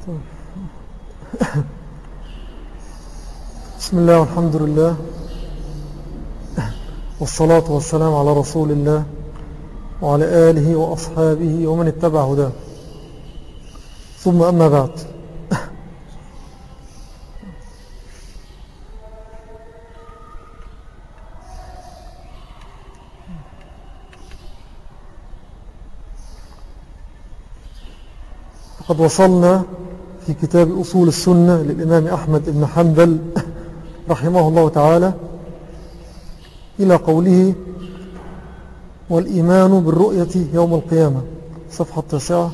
بسم الله والحمد لله والصلاة والسلام على رسول الله وعلى آله وأصحابه ومن اتبع هداه، ثم أما بعد. قد وصلنا في كتاب أصول السنة للإمام أحمد بن حنبل رحمه الله تعالى إلى قوله: والإيمان بالرؤية يوم القيامة، صفحة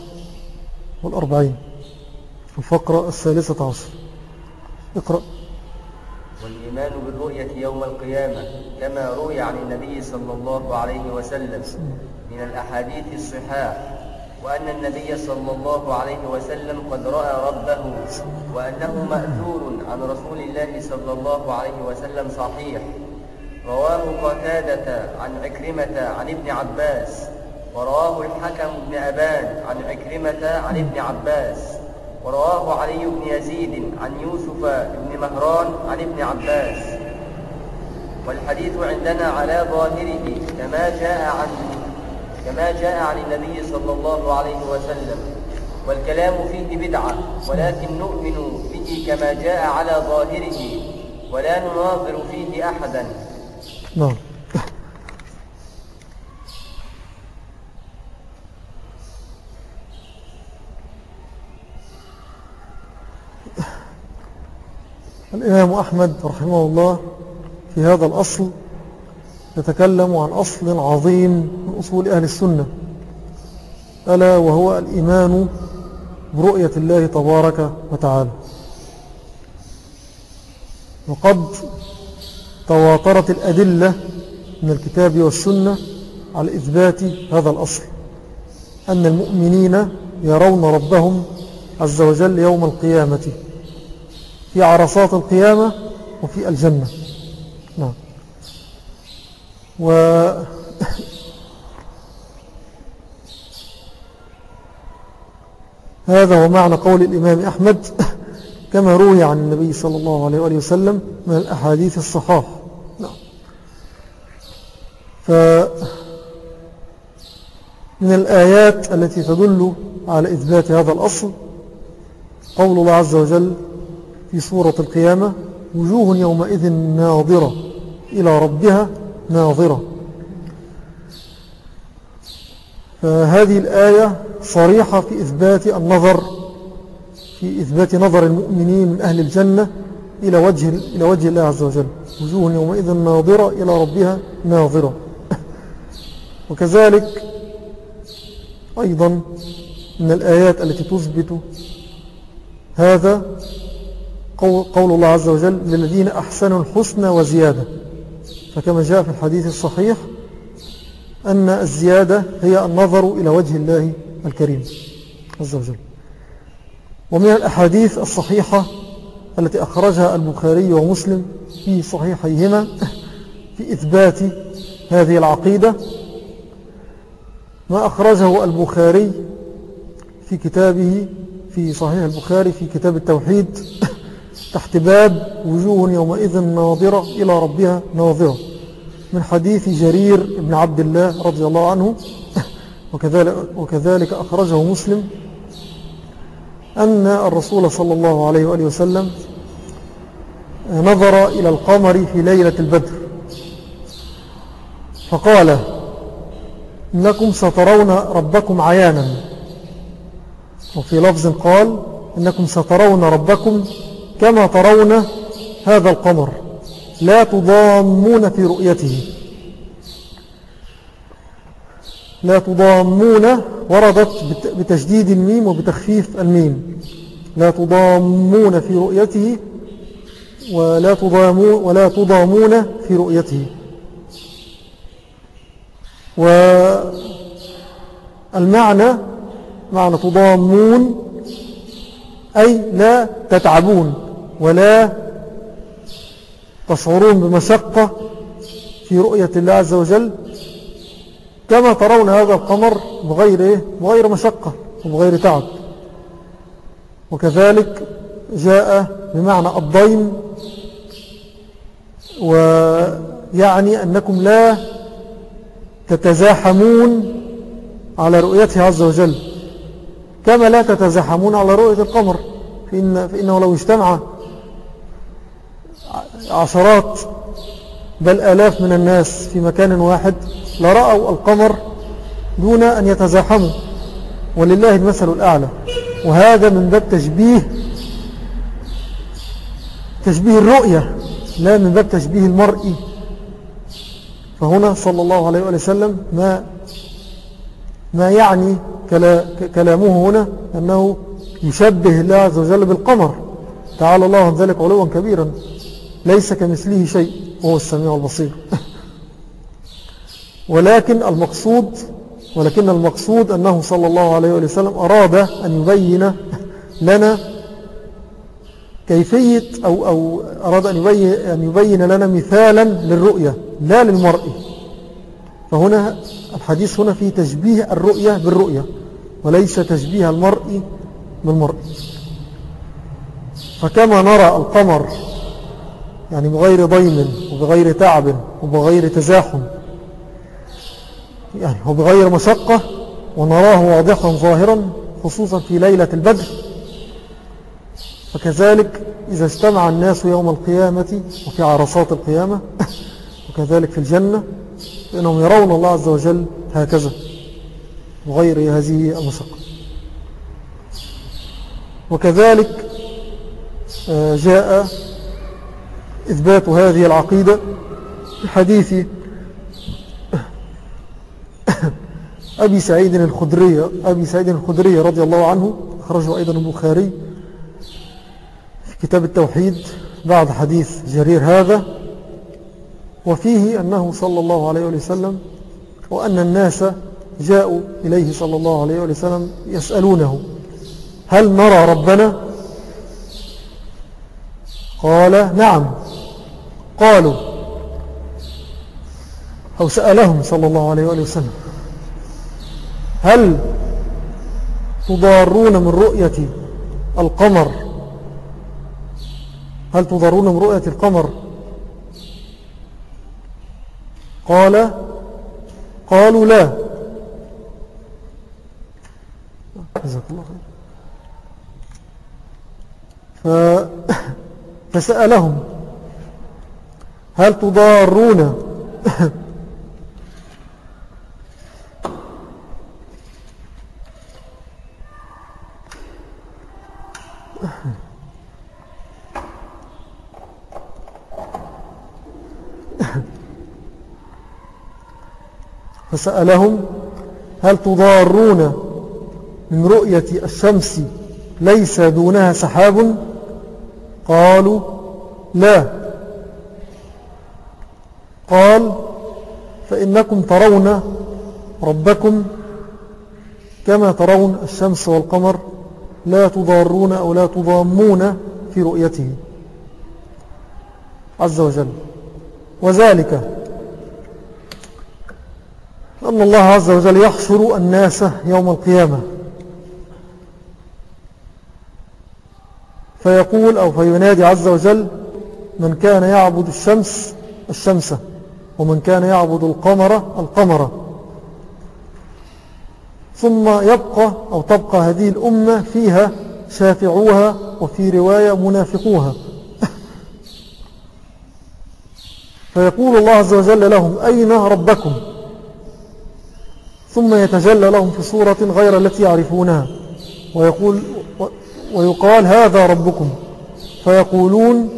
49 في الفقرة 13. اقرأ. والإيمان بالرؤية يوم القيامة كما روي عن النبي صلى الله عليه وسلم من الأحاديث الصحاح، وأن النبي صلى الله عليه وسلم قد رأى ربه، وأنه مأثور عن رسول الله صلى الله عليه وسلم صحيح. رواه قتادة عن عكرمة عن ابن عباس، ورواه الحكم بن أبان عن عكرمة عن ابن عباس، ورواه علي بن يزيد عن يوسف بن مهران عن ابن عباس. والحديث عندنا على ظاهره كما جاء عن النبي صلى الله عليه وسلم، والكلام فيه بدعة، ولكن نؤمن به كما جاء على ظاهره ولا نناظر فيه أحدا. نعم. الإمام أحمد رحمه الله في هذا الأصل يتكلم عن أصل عظيم من أصول أهل السنة، ألا وهو الإيمان برؤية الله تبارك وتعالى. وقد تواترت الأدلة من الكتاب والسنة على إثبات هذا الأصل، أن المؤمنين يرون ربهم عز وجل يوم القيامة في عرصات القيامة وفي الجنة. نعم. هذا هو معنى قول الإمام أحمد كما روي عن النبي صلى الله عليه وآله وسلم من الأحاديث الصحاح. نعم. فمن الآيات التي تدل على إثبات هذا الأصل قول الله عز وجل في سورة القيامة: وجوه يومئذ ناظرة إلى ربها ناظرة. فهذه الآية صريحة في إثبات النظر، في إثبات نظر المؤمنين من أهل الجنة إلى وجه الله عز وجل. وجوه يومئذ ناظرة إلى ربها ناظرة. وكذلك أيضا من الآيات التي تثبت هذا قول الله عز وجل: للذين أحسنوا الحسنى وزيادة. فكما جاء في الحديث الصحيح أن الزيادة هي النظر إلى وجه الله الكريم عز وجل. ومن الأحاديث الصحيحة التي أخرجها البخاري ومسلم في صحيحيهما في إثبات هذه العقيدة ما أخرجه البخاري في كتابه في صحيح البخاري في كتاب التوحيد تحت باب وجوه يومئذ ناظرة إلى ربها ناظرة، من حديث جرير بن عبد الله رضي الله عنه. وكذلك أخرجه مسلم أن الرسول صلى الله عليه وآله وسلم نظر إلى القمر في ليلة البدر فقال: إنكم سترون ربكم عيانا. وفي لفظ قال: إنكم سترون ربكم كما ترون هذا القمر لا تضامون في رؤيته. لا تضامون وردت بتشديد الميم وبتخفيف الميم. لا تضامون في رؤيته ولا تضامون في رؤيته. والمعنى معنى تضامون أي لا تتعبون ولا تشعرون بمشقة في رؤية الله عز وجل كما ترون هذا القمر بغير مشقة وبغير تعب. وكذلك جاء بمعنى الضيم، ويعني أنكم لا تتزاحمون على رؤيته عز وجل كما لا تتزاحمون على رؤية القمر، فإنه لو اجتمع عشرات بل آلاف من الناس في مكان واحد لرأوا القمر دون أن يتزاحموا، ولله المثل الأعلى. وهذا من باب تشبيه الرؤية، لا من باب تشبيه المرء. فهنا صلى الله عليه وسلم ما يعني كلامه هنا أنه يشبه الله عز وجل بالقمر، تعالى الله عن ذلك علوا كبيرا، ليس كمثله شيء وهو السميع البصير. ولكن المقصود أنه صلى الله عليه وسلم أراد أن يبين لنا كيفية أو أراد أن يبين لنا مثالا للرؤية لا للمرء. فهنا الحديث هنا فيه تشبيه الرؤية بالرؤية وليس تشبيه المرء بالمرء. فكما نرى القمر يعني بغير ضيم وبغير تعب وبغير تزاحم يعني وبغير مشقة، ونراه واضحا ظاهرا خصوصا في ليلة البدر، فكذلك إذا اجتمع الناس يوم القيامة وفي عرصات القيامة وكذلك في الجنة فإنهم يرون الله عز وجل هكذا بغير هذه المشقة. وكذلك جاء إثبات هذه العقيدة في حديث أبي سعيد الخدري رضي الله عنه، أخرجه أيضا البخاري في كتاب التوحيد بعد حديث جرير هذا، وفيه أنه صلى الله عليه وسلم وأن الناس جاءوا إليه صلى الله عليه وسلم يسألونه هل نرى ربنا؟ قال نعم. قالوا أو سألهم صلى الله عليه وسلم هل تضارون من رؤية القمر؟ هل تضارون من رؤية القمر؟ قالوا لا. جزاك الله خير. فسألهم هل تضارون من رؤية الشمس ليس دونها سحاب؟ قالوا لا. قال فإنكم ترون ربكم كما ترون الشمس والقمر لا تضارون أو لا تضامون في رؤيته عز وجل. وذلك أن الله عز وجل يحشر الناس يوم القيامة فيقول أو فينادي عز وجل من كان يعبد الشمس ومن كان يعبد القمر ثم تبقى هذه الأمة فيها شافعوها وفي رواية منافقوها فيقول الله عز وجل لهم أين ربكم؟ ثم يتجلى لهم في صورة غير التي يعرفونها ويقال هذا ربكم، فيقولون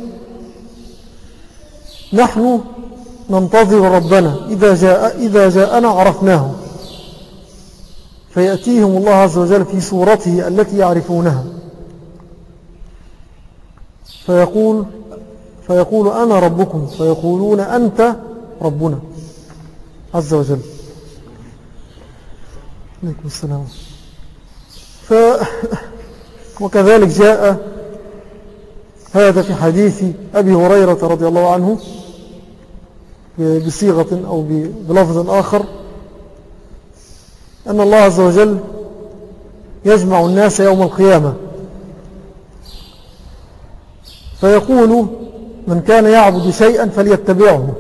نحن ننتظر ربنا إذا جاءنا عرفناه، فيأتيهم الله عز وجل في صورته التي يعرفونها فيقول أنا ربكم، فيقولون أنت ربنا عز وجل. عليكم السلام. وكذلك جاء هذا في حديث أبي هريرة رضي الله عنه بصيغة أو بلفظ آخر أن الله عز وجل يجمع الناس يوم القيامة فيقول من كان يعبد شيئا فليتبعه.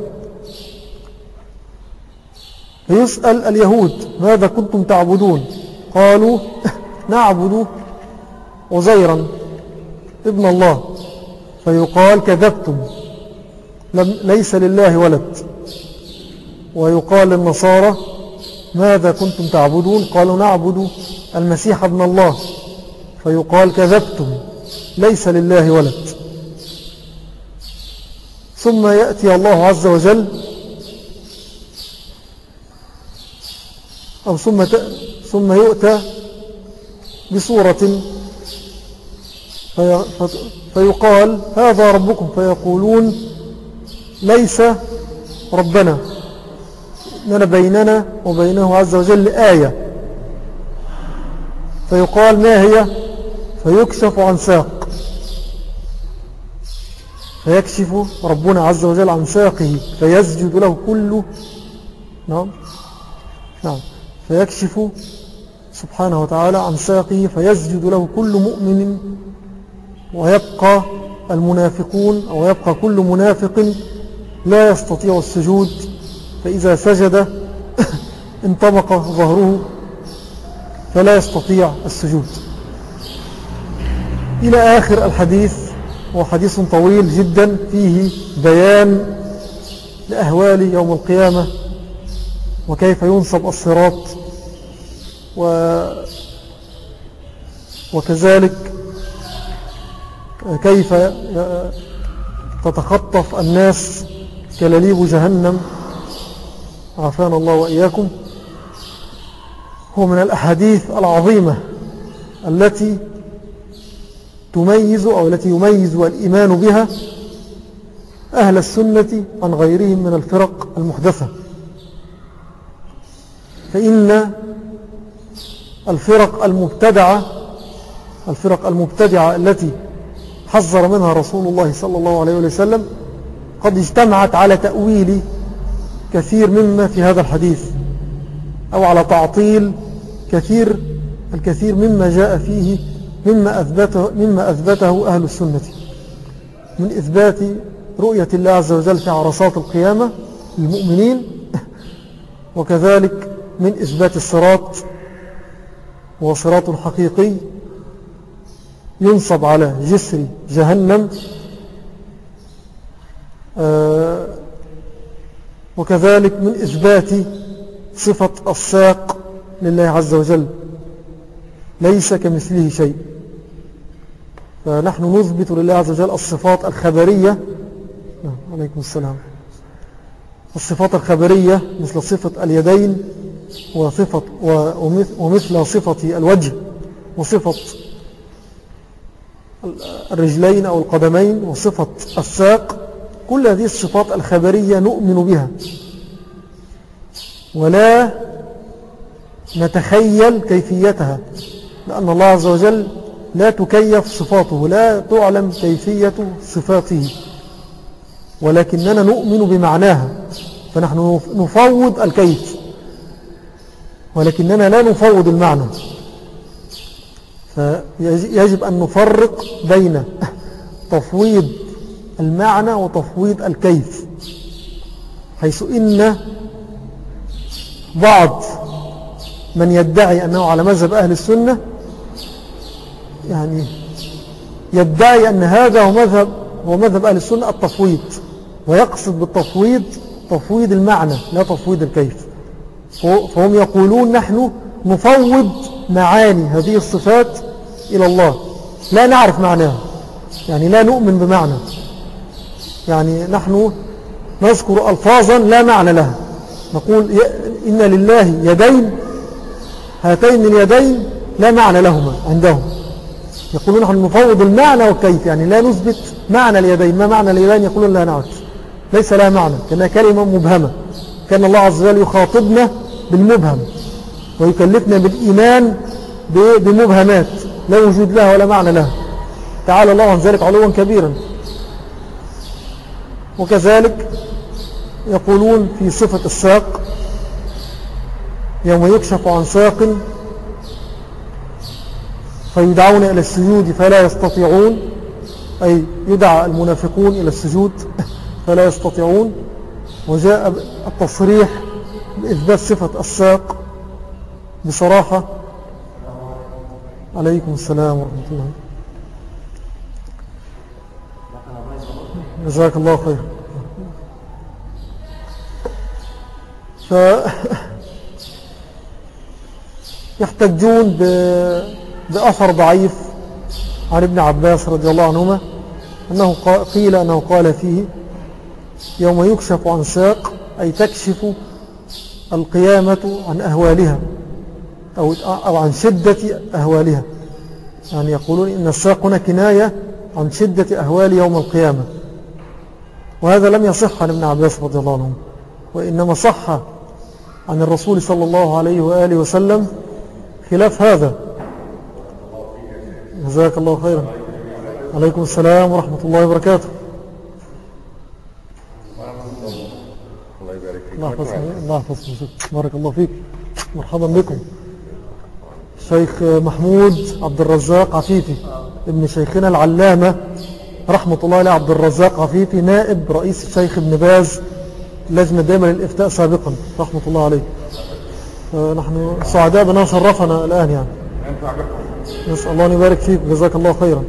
فيسأل اليهود ماذا كنتم تعبدون؟ قالوا نعبد عزيرا ابن الله. فيقال كذبتم، ليس لله ولد. ويقال للنصارى ماذا كنتم تعبدون؟ قالوا نعبد المسيح ابن الله. فيقال كذبتم، ليس لله ولد. ثم يأتي الله عز وجل أو ثم يؤتى بصورة فيقال هذا ربكم، فيقولون ليس ربنا، إننا بيننا وبينه عز وجل آية. فيقال ما هي؟ فيكشف عن ساق، فيكشف ربنا عز وجل عن ساقه فيسجد له كل نعم فيكشف سبحانه وتعالى عن ساقه فيسجد له كل مؤمن، ويبقى المنافقون أو يبقى كل منافق لا يستطيع السجود، فإذا سجد انطبق ظهره فلا يستطيع السجود إلى آخر الحديث. وحديث طويل جدا فيه بيان لأهوال يوم القيامة وكيف ينصب الصراط، وكذلك كيف تتخطف الناس كلاليب جهنم، عافانا الله وإياكم. هو من الأحاديث العظيمة التي تميز أو التي يميز الإيمان بها أهل السنة عن غيرهم من الفرق المحدثة. فإن الفرق المبتدعة التي حذر منها رسول الله صلى الله عليه وسلم قد اجتمعت على تأويل كثير مما في هذا الحديث، أو على تعطيل الكثير مما جاء فيه مما أثبته أهل السنة من إثبات رؤية الله عز وجل في عرصات القيامة للمؤمنين، وكذلك من إثبات الصراط، وصراط حقيقي ينصب على جسر جهنم، وكذلك من إثبات صفة الساق لله عز وجل، ليس كمثله شيء. فنحن نثبت لله عز وجل الصفات الخبرية، عليكم السلام، الصفات الخبرية مثل صفة اليدين ومثل صفة الوجه وصفة الرجلين أو القدمين وصفة الساق. كل هذه الصفات الخبرية نؤمن بها ولا نتخيل كيفيتها، لأن الله عز وجل لا تكيف صفاته، لا تعلم كيفية صفاته، ولكننا نؤمن بمعناها. فنحن نفوض الكيف ولكننا لا نفوض المعنى. فيجب أن نفرق بين تفويض المعنى وتفويض الكيف، حيث إن بعض من يدعي أنه على مذهب أهل السنة يعني يدعي أن هذا هو مذهب أهل السنة التفويض، ويقصد بالتفويض تفويض المعنى لا تفويض الكيف. فهم يقولون نحن نفوض معاني هذه الصفات إلى الله، لا نعرف معناها، يعني لا نؤمن بمعنى، يعني نحن نذكر ألفاظا لا معنى لها، نقول إن لله يدين، هاتين اليدين لا معنى لهما عندهم. يقولون نحن نفوض المعنى والكيف، يعني لا نثبت معنى اليدين، ما معنى اليدين؟ يقولون لا نعرف، ليس لها معنى، كأنها كلمة مبهمة. كان الله عز وجل يخاطبنا بالمبهم ويكلفنا بالإيمان بمبهمات لا وجود لها ولا معنى لها، تعالى الله عن ذلك علوا كبيرا. وكذلك يقولون في صفة الساق يوم يكشف عن ساق فيدعون إلى السجود فلا يستطيعون، أي يدعى المنافقون إلى السجود فلا يستطيعون، وجاء التصريح بإثبات صفة الساق بصراحة. عليكم السلام ورحمة الله. جزاك الله خير. يحتجون بأثر ضعيف عن ابن عباس رضي الله عنهما أنه قيل أنه قال فيه: يوم يكشف عن ساق، أي تكشف القيامة عن أهوالها أو عن شدة أهوالها. يعني يقولون إن الساق هنا كناية عن شدة أهوال يوم القيامة، وهذا لم يصح عن ابن عباس رضي الله عنه، وإنما صح عن الرسول صلى الله عليه وآله وسلم خلاف هذا. جزاك الله خيرا. عليكم السلام ورحمة الله وبركاته. الله يحفظك. بارك الله فيك. مرحبا بكم. الشيخ محمود عبد الرزاق عفيفي ابن شيخنا العلامة رحمة الله عليه، عبد الرزاق عفيفي، نائب رئيس الشيخ ابن باز لجنة دائمة للإفتاء سابقا رحمة الله عليه. نحن سعداء بنا شرفنا الآن يعني. نسأل الله أن يبارك فيك. جزاك الله خيرا.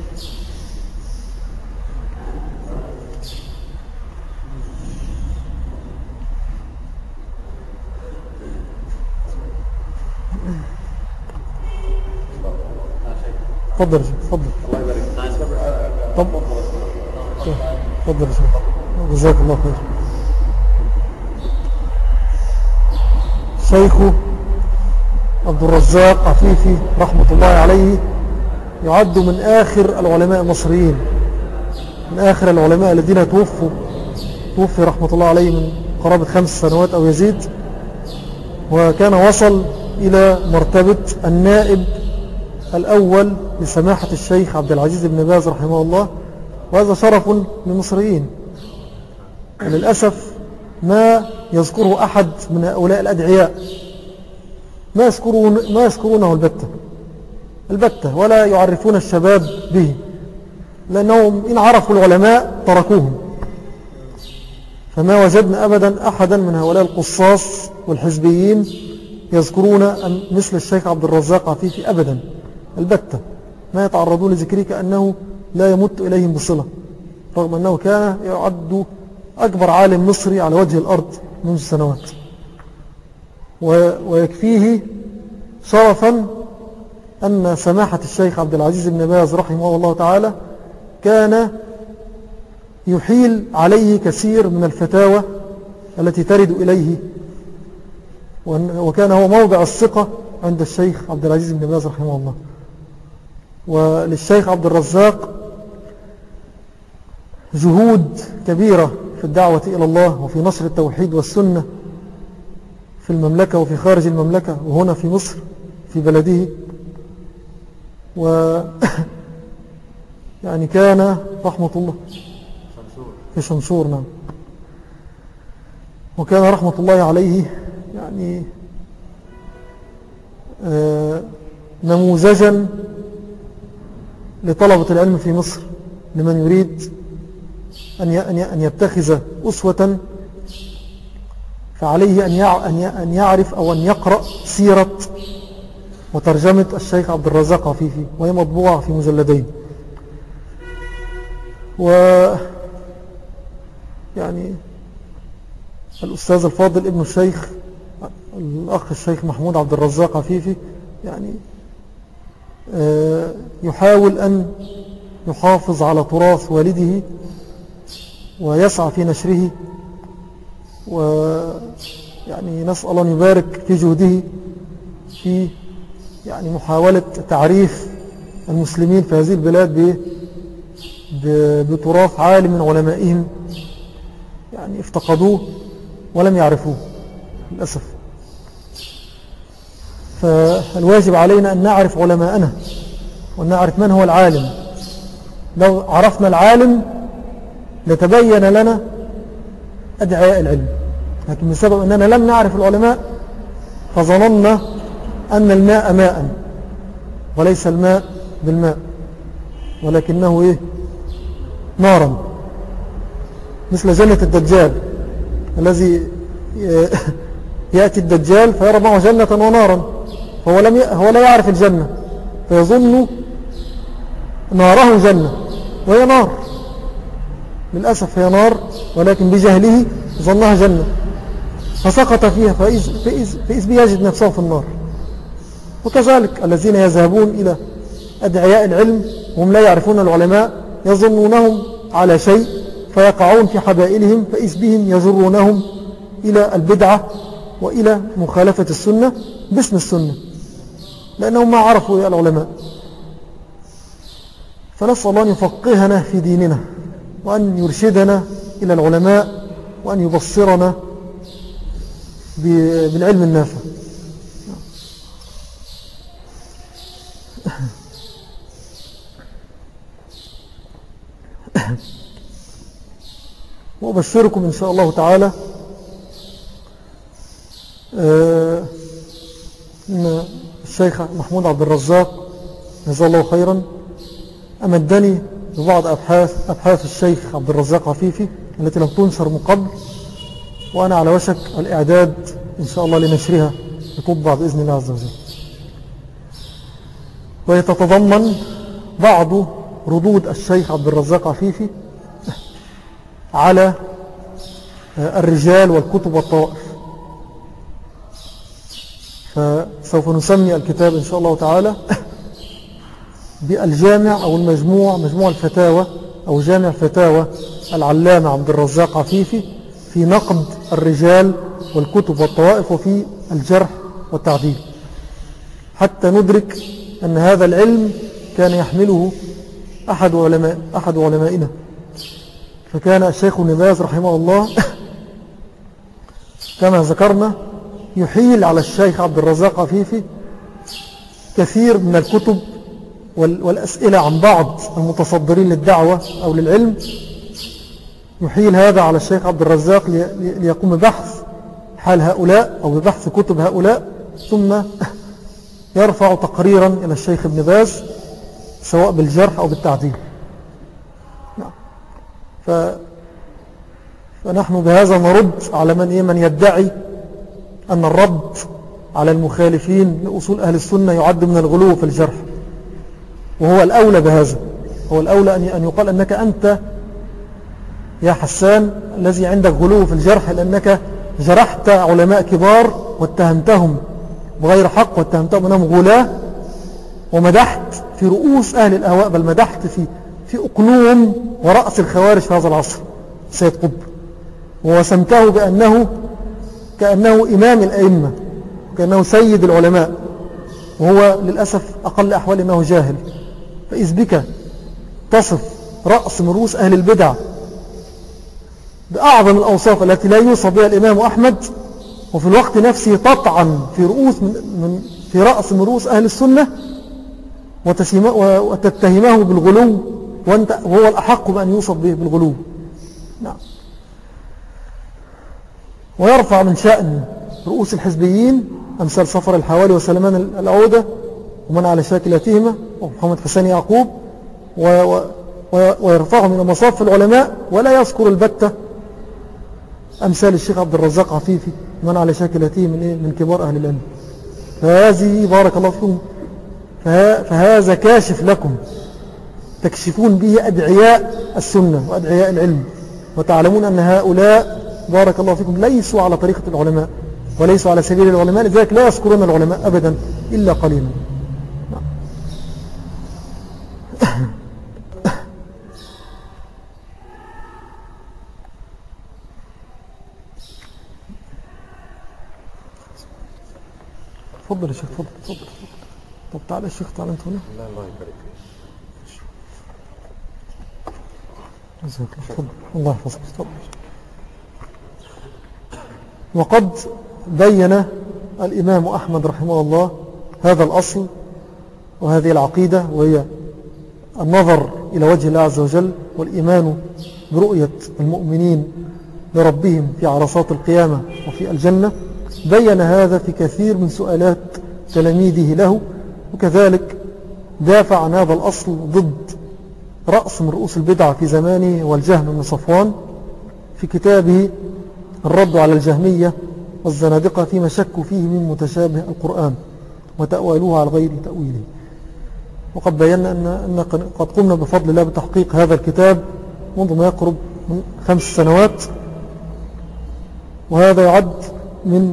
تفضل تفضل. تفضل. جزاك الله خير. شيخ عبد الرزاق عفيفي رحمة الله عليه يعد من آخر العلماء المصريين، من آخر العلماء الذين توفي رحمة الله عليه من قرابة 5 سنوات أو يزيد، وكان وصل إلى مرتبة النائب الأول لسماحة الشيخ عبد العزيز بن باز رحمه الله، وهذا شرف للمصريين. وللأسف ما يذكره أحد من هؤلاء الأدعياء، ما يذكرونه البتة، ولا يعرفون الشباب به، لأنهم إن عرفوا العلماء تركوهم. فما وجدنا أبدا أحدا من هؤلاء القصاص والحزبيين يذكرون مثل الشيخ عبد الرزاق عفيفي أبدا، البتة ما يتعرضون لذكره كأنه لا يمت إليهم بصلة، رغم أنه كان يعد أكبر عالم مصري على وجه الأرض منذ سنوات. ويكفيه شرفا أن سماحة الشيخ عبد العزيز بن باز رحمه الله تعالى كان يحيل عليه كثير من الفتاوى التي ترد إليه، وكان هو موضع الثقة عند الشيخ عبد العزيز بن باز رحمه الله. وللشيخ عبد الرزاق جهود كبيرة في الدعوة إلى الله وفي نشر التوحيد والسنة في المملكة وفي خارج المملكة وهنا في مصر في بلده. يعني كان رحمة الله في شنشور. نعم. وكان رحمة الله عليه يعني نموذجا لطلبة العلم في مصر، لمن يريد أن يتخذ أسوة، فعليه أن يعرف أو أن يقرأ سيرة وترجمة الشيخ عبد الرزاق عفيفي، وهي مطبوعة في مجلدين. يعني الأستاذ الفاضل ابن الشيخ الأخ الشيخ محمود عبد الرزاق عفيفي يعني يحاول أن يحافظ على تراث والده ويسعى في نشره، ويعني نسأل الله أن يبارك في جهده في يعني محاولة تعريف المسلمين في هذه البلاد بتراث عالم من علمائهم يعني افتقدوه ولم يعرفوه للأسف. فالواجب علينا أن نعرف علماءنا وأن نعرف من هو العالم. لو عرفنا العالم لتبين لنا أدعياء العلم، لكن بسبب أننا لم نعرف العلماء فظننا أن الماء ماء وليس الماء بالماء، ولكنه نارا مثل جنة الدجال الذي يأتي الدجال فيرى معه جنة ونارا، هو لا يعرف الجنة فيظن ناره جنة وهي نار، للأسف هي نار، ولكن بجهله ظنها جنة فسقط فيها فإذ به يجد نفسه في النار. وكذلك الذين يذهبون إلى أدعياء العلم وهم لا يعرفون العلماء يظنونهم على شيء فيقعون في حبائلهم فإذ بهم يجرونهم إلى البدعة وإلى مخالفة السنة باسم السنة لأنهم ما عرفوا العلماء. فنسأل الله أن يفقهنا في ديننا وأن يرشدنا إلى العلماء وأن يبصرنا بالعلم النافع. وأبشركم إن شاء الله تعالى إن الشيخ محمود عبد الرزاق جزاه الله خيرا أمدني ببعض أبحاث الشيخ عبد الرزاق عفيفي التي لم تنشر من قبل، وأنا على وشك الإعداد إن شاء الله لنشرها لتطبع بإذن الله عز وجل. ويتتضمن بعض ردود الشيخ عبد الرزاق عفيفي على الرجال والكتب والطوائف. فسوف نسمي الكتاب إن شاء الله تعالى بالجامع أو المجموع، مجموع الفتاوى أو جامع فتاوى العلامة عبد الرزاق عفيفي في نقد الرجال والكتب والطوائف وفي الجرح والتعديل، حتى ندرك أن هذا العلم كان يحمله أحد علمائنا. فكان الشيخ ابن باز رحمه الله كما ذكرنا يحيل على الشيخ عبد الرزاق عفيفي كثير من الكتب والأسئلة عن بعض المتصدرين للدعوة أو للعلم، يحيل هذا على الشيخ عبد الرزاق ليقوم ببحث حال هؤلاء أو ببحث كتب هؤلاء، ثم يرفع تقريرا إلى الشيخ ابن باز سواء بالجرح أو بالتعديل. فنحن بهذا نرد على من يدعي أن الرد على المخالفين لأصول أهل السنة يعد من الغلو في الجرح، وهو الأولى بهذا. هو الأولى أن يقال أنك أنت يا حسان الذي عندك غلو في الجرح، لأنك جرحت علماء كبار واتهمتهم بغير حق واتهمتهم أنهم غلاة، ومدحت في رؤوس أهل الأهواء، بل مدحت في أقلوم ورأس الخوارج في هذا العصر سيد قطب، ووسمته كأنه إمام الأئمة، كأنه سيد العلماء، وهو للأسف أقل أحوال أنه جاهل. فإذ بك تصف رأس من رؤوس أهل البدع بأعظم الأوصاف التي لا يوصف بها الإمام أحمد، وفي الوقت نفسه تطعن في رأس من رؤوس أهل السنة وتتهمه بالغلو، وهو الأحق بأن يوصف به بالغلو. نعم. ويرفع من شأن رؤوس الحزبيين أمثال صفر الحوالي وسلمان العودة ومن على شاكلتهما ومحمد حسين يعقوب، ويرفعهم إلى مصاف العلماء، ولا يذكر البتة أمثال الشيخ عبد الرزاق عفيفي من على شاكلته من كبار أهل العلم. فهذه بارك الله فيكم، فهذا كاشف لكم تكشفون به أدعياء السنة وأدعياء العلم، وتعلمون أن هؤلاء بارك الله فيكم ليسوا على طريقة العلماء وليسوا على سبيل العلماء، لذلك لا يذكرون العلماء أبدا إلا قليلا. تفضل يا شيخ، تفضل. طب تعالى يا شيخ، تعالى انت هنا. الله يبارك فيك. تفضل. الله يحفظك. تفضل. وقد بين الإمام أحمد رحمه الله هذا الأصل وهذه العقيدة، وهي النظر إلى وجه الله عز وجل والإيمان برؤية المؤمنين لربهم في عرصات القيامة وفي الجنة. بين هذا في كثير من سؤالات تلاميذه له، وكذلك دافع عن هذا الأصل ضد رأس من رؤوس البدعة في زمانه والجهم بن صفوان في كتابه الرد على الجهمية والزنادقة فيما شكوا فيه من متشابه القرآن وتأويلوه على غير تأويله. وقد بينا أن قد قمنا بفضل الله بتحقيق هذا الكتاب منذ ما يقرب من 5 سنوات، وهذا يعد من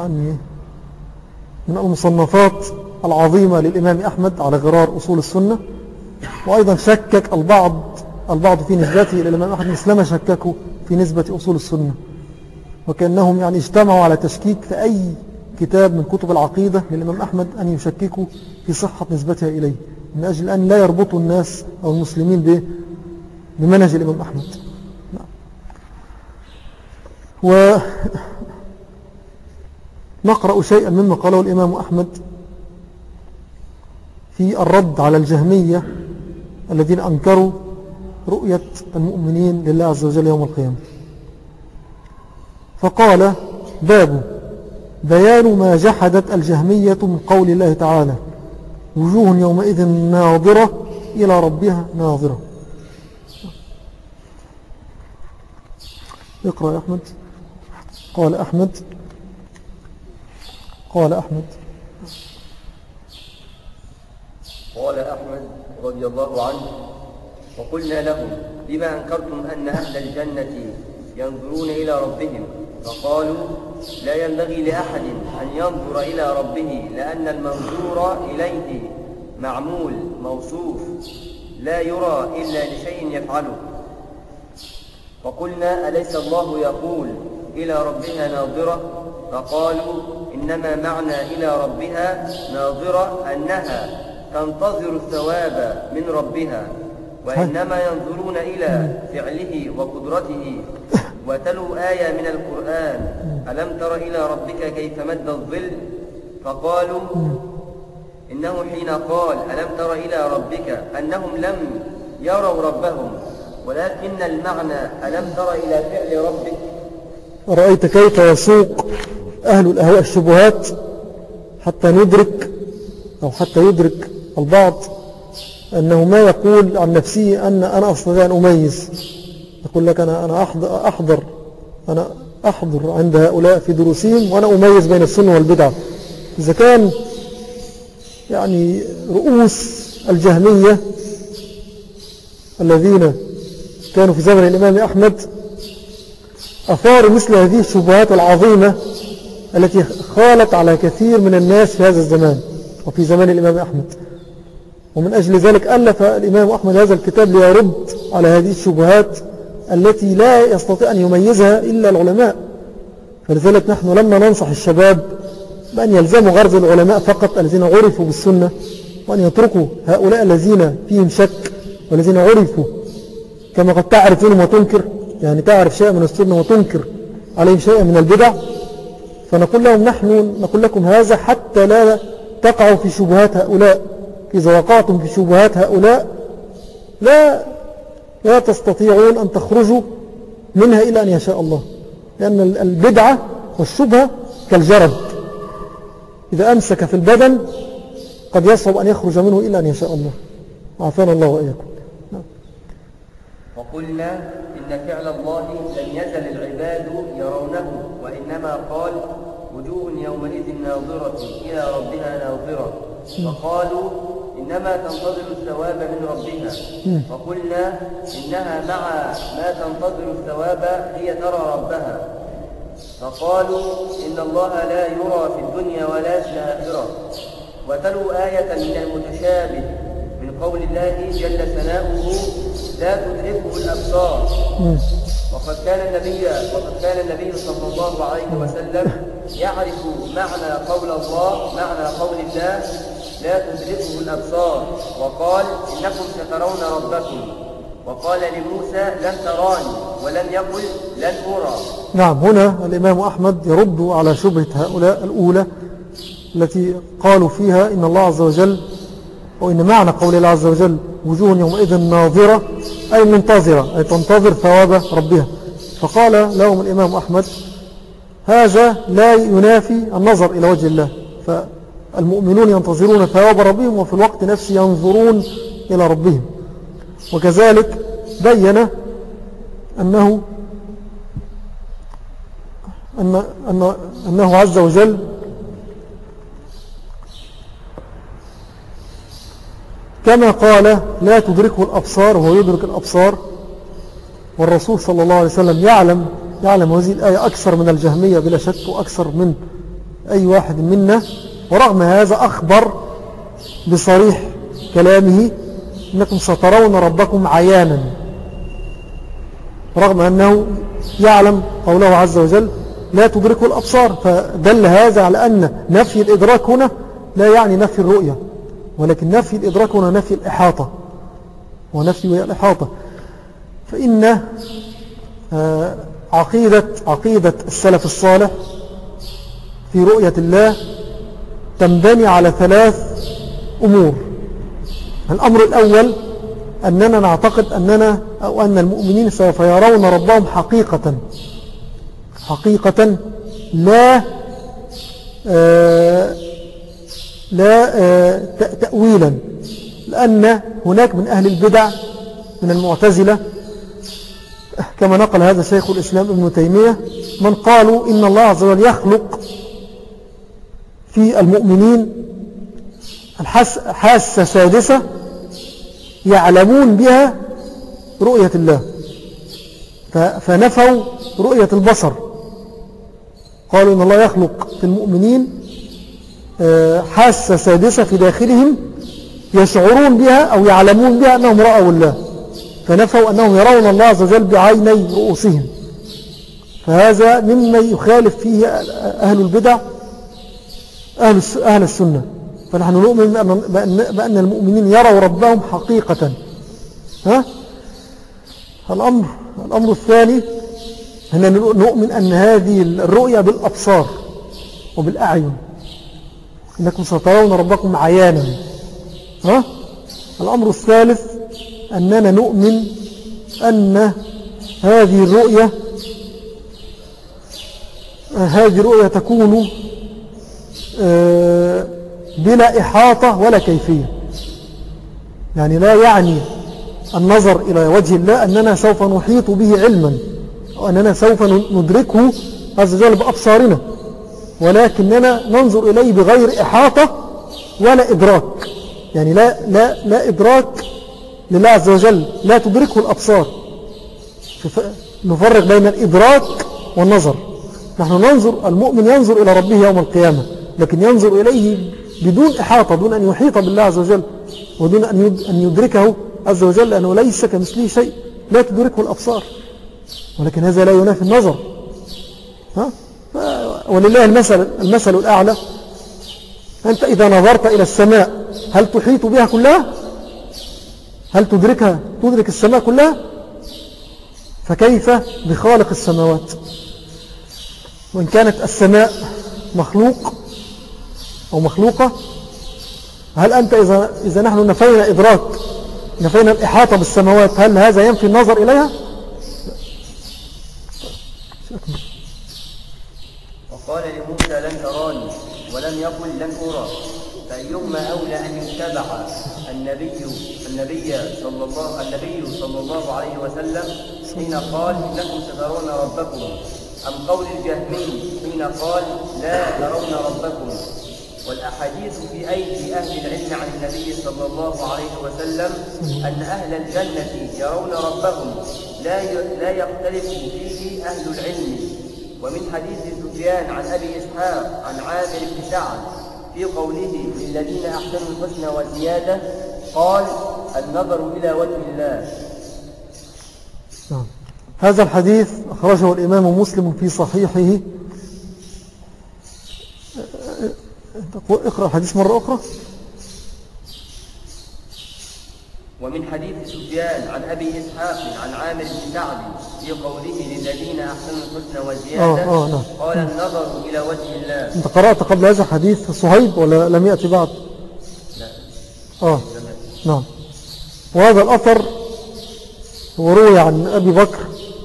المصنفات العظيمة للإمام أحمد على غرار أصول السنة. وأيضا شكك البعض في نسبته إلى الإمام أحمد مثلما شككوا في نسبة أصول السنة، وكأنهم اجتمعوا على تشكيك في أي كتاب من كتب العقيدة للإمام أحمد أن يشككوا في صحة نسبتها إليه، من أجل أن لا يربطوا الناس أو المسلمين بمنهج الإمام أحمد. ونقرأ شيئا مما قاله الإمام أحمد في الرد على الجهمية الذين أنكروا رؤية المؤمنين لله عز وجل يوم القيامة. فقال: باب بيان ما جحدت الجهمية من قول الله تعالى: وجوه يومئذ ناظرة إلى ربها ناظرة. اقرأ يا أحمد. قال أحمد قال أحمد رضي الله عنه: وقلنا لهم: بما أنكرتم أن أهل الجنة ينظرون إلى ربهم؟ فقالوا: لا ينبغي لأحد أن ينظر إلى ربه، لأن المنظور إليه معمول موصوف لا يرى إلا لشيء يفعله. فقلنا: أليس الله يقول إلى ربها ناظرة؟ فقالوا: إنما معنى إلى ربها ناظرة أنها تنتظر الثواب من ربها، وإنما ينظرون إلى فعله وقدرته. وتلوا آية من القرآن: ألم تر إلى ربك كيف مد الظل؟ فقالوا إنه حين قال ألم تر إلى ربك أنهم لم يروا ربهم، ولكن المعنى ألم تر إلى فعل ربك. رأيت كيف يسوق أهل الأهواء الشبهات حتى يدرك البعض أنه ما يقول عن نفسه أنا أستطيع أن أميز. يقول لك أنا أحضر عند هؤلاء في دروسهم وأنا أميز بين السنة والبدعة. إذا كان رؤوس الجهمية الذين كانوا في زمن الإمام أحمد أثاروا مثل هذه الشبهات العظيمة التي خالت على كثير من الناس في هذا الزمان وفي زمان الإمام أحمد، ومن أجل ذلك ألف الإمام أحمد هذا الكتاب ليرد على هذه الشبهات التي لا يستطيع أن يميزها إلا العلماء. فلذلك نحن لما ننصح الشباب بأن يلزموا غرز العلماء فقط الذين عرفوا بالسنة، وأن يتركوا هؤلاء الذين فيهم شك والذين عرفوا كما قد تعرف منهم وتنكر، تعرف شيء من السنة وتنكر عليهم شيء من البدع. فنقول لهم نحن نقول لكم هذا حتى لا تقعوا في شبهات هؤلاء. إذا وقعتم في شبهات هؤلاء لا تستطيعون أن تخرجوا منها إلا أن يشاء الله، لأن البدعة والشبهة كالجرد، إذا أمسك في البدن قد يصعب أن يخرج منه إلا أن يشاء الله. عافانا الله وإياكم. وقلنا إن فعل الله لم يزل العباد يرونه، وإنما قال: وجوه يومئذ ناظرة إلى ربها ناظرة. فقالوا: إنما تنتظر الثواب من ربها. وقلنا إنها مع ما تنتظر الثواب هي ترى ربها. فقالوا: إن الله لا يرى في الدنيا ولا في الآخرة. وتلوا آية من المتشابه من قول الله جل ثناؤه: لا تدركه الأبصار. وقد كان النبي صلى الله عليه وسلم يعرف معنى قول الله لا تدركه الأبصار، وقال: إنكم سترون ربكم. وقال لموسى: لن تراني، ولم يقل لن أرى. نعم، هنا الإمام أحمد يرد على شبهة هؤلاء الأولى التي قالوا فيها إن الله عز وجل، وإن معنى قول الله عز وجل وجوه يومئذ ناظرة أي منتظرة، أي تنتظر ثواب ربها. فقال لهم الإمام أحمد: هذا لا ينافي النظر إلى وجه الله، فالمؤمنون ينتظرون ثواب ربهم وفي الوقت نفسه ينظرون إلى ربهم. وكذلك بين أنه عز وجل كما قال لا تدركه الأبصار وهو يدرك الأبصار، والرسول صلى الله عليه وسلم يعلم هذه الآية أكثر من الجهمية بلا شك، وأكثر من أي واحد منا، ورغم هذا أخبر بصريح كلامه إنكم سترون ربكم عيانا، رغم أنه يعلم قوله عز وجل لا تدركه الأبصار. فدل هذا على أن نفي الإدراك هنا لا يعني نفي الرؤية، ولكن نفي الإدراك هنا نفي الإحاطة، ونفي الإحاطة. فإن عقيدة السلف الصالح في رؤية الله تنبني على 3 أمور. الأمر الأول أننا نعتقد أن المؤمنين سوف يرون ربهم حقيقة لا تأويلا، لأن هناك من أهل البدع من المعتزلة كما نقل هذا شيخ الإسلام ابن تيمية من قالوا إن الله عز وجل يخلق في المؤمنين حاسة سادسة يعلمون بها رؤية الله، فنفوا رؤية البصر. قالوا إن الله يخلق في المؤمنين حاسة سادسة في داخلهم يشعرون بها أو يعلمون بها أنهم رأوا الله، فنفوا أنهم يرون الله عز وجل بعيني رؤوسهم. فهذا مما يخالف فيه أهل البدع أهل السنة. فنحن نؤمن بأن المؤمنين يروا ربهم حقيقة. الأمر الثاني هنا نؤمن أن هذه الرؤية بالأبصار وبالأعين، إنكم سترون ربكم عيانا. الأمر الثالث أننا نؤمن أن هذه الرؤية تكون بلا إحاطة ولا كيفية، يعني لا يعني النظر إلى وجه الله أننا سوف نحيط به علما أو أننا سوف ندركه عز وجل بأبصارنا، ولكننا ننظر إليه بغير إحاطة ولا إدراك. يعني لا إدراك لله عز وجل، لا تدركه الأبصار. نفرق بين الإدراك والنظر. نحن ننظر، المؤمن ينظر إلى ربه يوم القيامة، لكن ينظر إليه بدون إحاطة، دون أن يحيط بالله عز وجل، ودون أن يدركه عز وجل، لأنه ليس كمثله شيء، لا تدركه الأبصار. ولكن هذا لا ينافي النظر. ولله المثل الأعلى. أنت إذا نظرت إلى السماء هل تحيط بها كلها؟ هل تدرك السماء كلها؟ فكيف بخالق السماوات؟ وإن كانت السماء مخلوق أو مخلوقة، هل أنت إذا نحن نفينا الإحاطة بالسماوات، هل هذا ينفي النظر إليها؟ وقال لموسى لن تراني ولم يقل لن أرى، فأيهما أولى أن يتبع النبي صلى الله عليه وسلم حين قال إنكم سترون ربكم، أم قول الجهمي حين قال لا ترون ربكم؟ والأحاديث في أيدي أهل العلم عن النبي صلى الله عليه وسلم أن أهل الجنة يرون ربهم لا يختلف فيه أهل العلم. ومن حديث سفيان عن أبي إسحاق عن عامر بن سعد في قوله للذين أحسنوا الحسنى وزيادة قال النظر إلى وجه الله. هذا الحديث أخرجه الإمام مسلم في صحيحه. اقرأ الحديث مرة أخرى. ومن حديث سفيان عن أبي إسحاق عن عامر بن سعد في قوله للذين أحسنوا الحسنى وزيادة قال النظر إلى وجه الله. أنت قرأت قبل هذا حديث صهيب ولا لم يأتي بعد؟ لا. نعم. وهذا الأثر وروي عن أبي بكر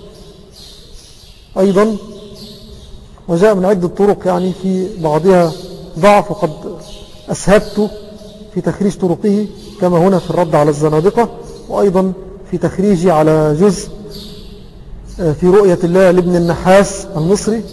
أيضا، وجاء من عدة طرق، يعني في بعضها ضعف، وقد أسهبت في تخريج طرقه كما هنا في الرد على الزنادقة. وأيضا في تخريجي على جزء في رؤية الله لابن النحاس المصري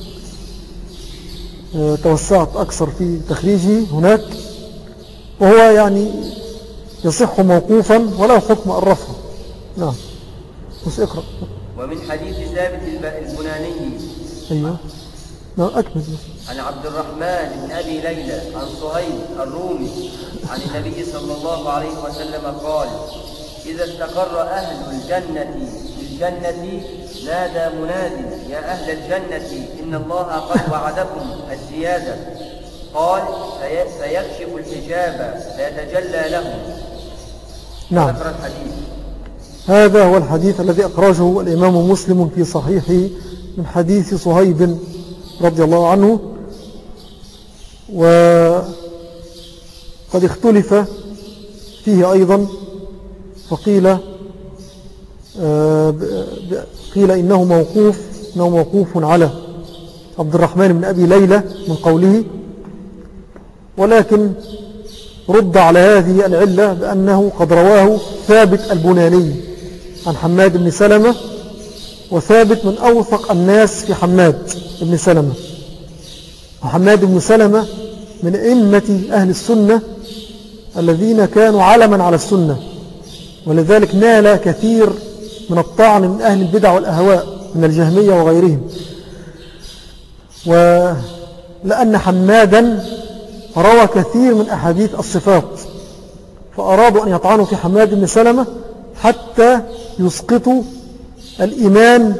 توسعت أكثر في تخريجه هناك، وهو يعني يصح موقوفا ولا حكم الرفع. نعم، بس اقرأ. ومن حديث ثابت البناني أيوه، نعم أكمل. عن عبد الرحمن بن أبي ليلى عن صهيب الرومي عن النبي صلى الله عليه وسلم قال: إذا استقر أهل الجنة في الجنة نادى مناد: يا أهل الجنة إن الله قد وعدكم الزيادة. قال: فيكشف الحجاب فيتجلى لهم. نعم، ذكر الحديث. هذا هو الحديث الذي أخرجه الإمام مسلم في صحيحه من حديث صهيب رضي الله عنه، وقد اختلف فيه أيضا، فقيل قيل إنه موقوف على عبد الرحمن بن أبي ليلى من قوله، ولكن رد على هذه العلة بأنه قد رواه ثابت البناني عن حماد بن سلمة، وثابت من أوثق الناس في حماد بن سلمة، وحماد بن سلمة من أئمة أهل السنة الذين كانوا علما على السنة، ولذلك نال كثير من الطعن من أهل البدع والأهواء من الجهمية وغيرهم. ولأن حمادا روى كثير من أحاديث الصفات، فأرادوا أن يطعنوا في حماد بن سلمة حتى يسقطوا الإيمان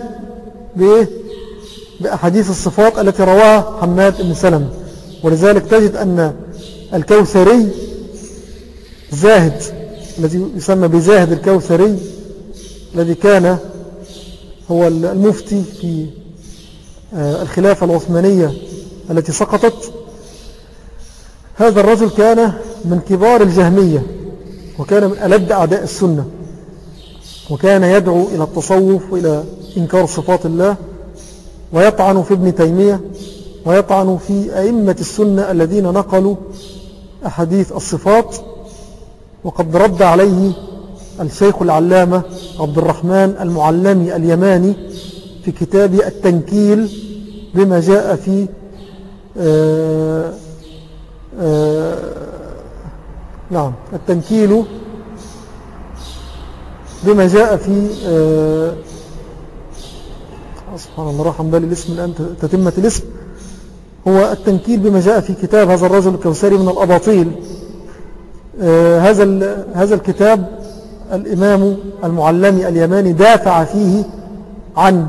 بأحاديث الصفات التي رواها حماد بن سلمة. ولذلك تجد أن الكوثري زاهد، الذي يسمى بزاهد الكوثري، الذي كان هو المفتي في الخلافة العثمانية التي سقطت، هذا الرجل كان من كبار الجهمية، وكان من ألد أعداء السنة، وكان يدعو إلى التصوف وإلى إنكار صفات الله، ويطعن في ابن تيمية، ويطعن في أئمة السنة الذين نقلوا أحاديث الصفات. وقد رد عليه الشيخ العلامة عبد الرحمن المعلمي اليماني في كتابه التنكيل بما جاء في نعم، التنكيل بما جاء في سبحان الله راح عن بالي الاسم الآن تتمة الاسم، هو التنكيل بما جاء في كتاب هذا الرجل الكوثري من الأباطيل. هذا الكتاب الإمام المعلمي اليماني دافع فيه عن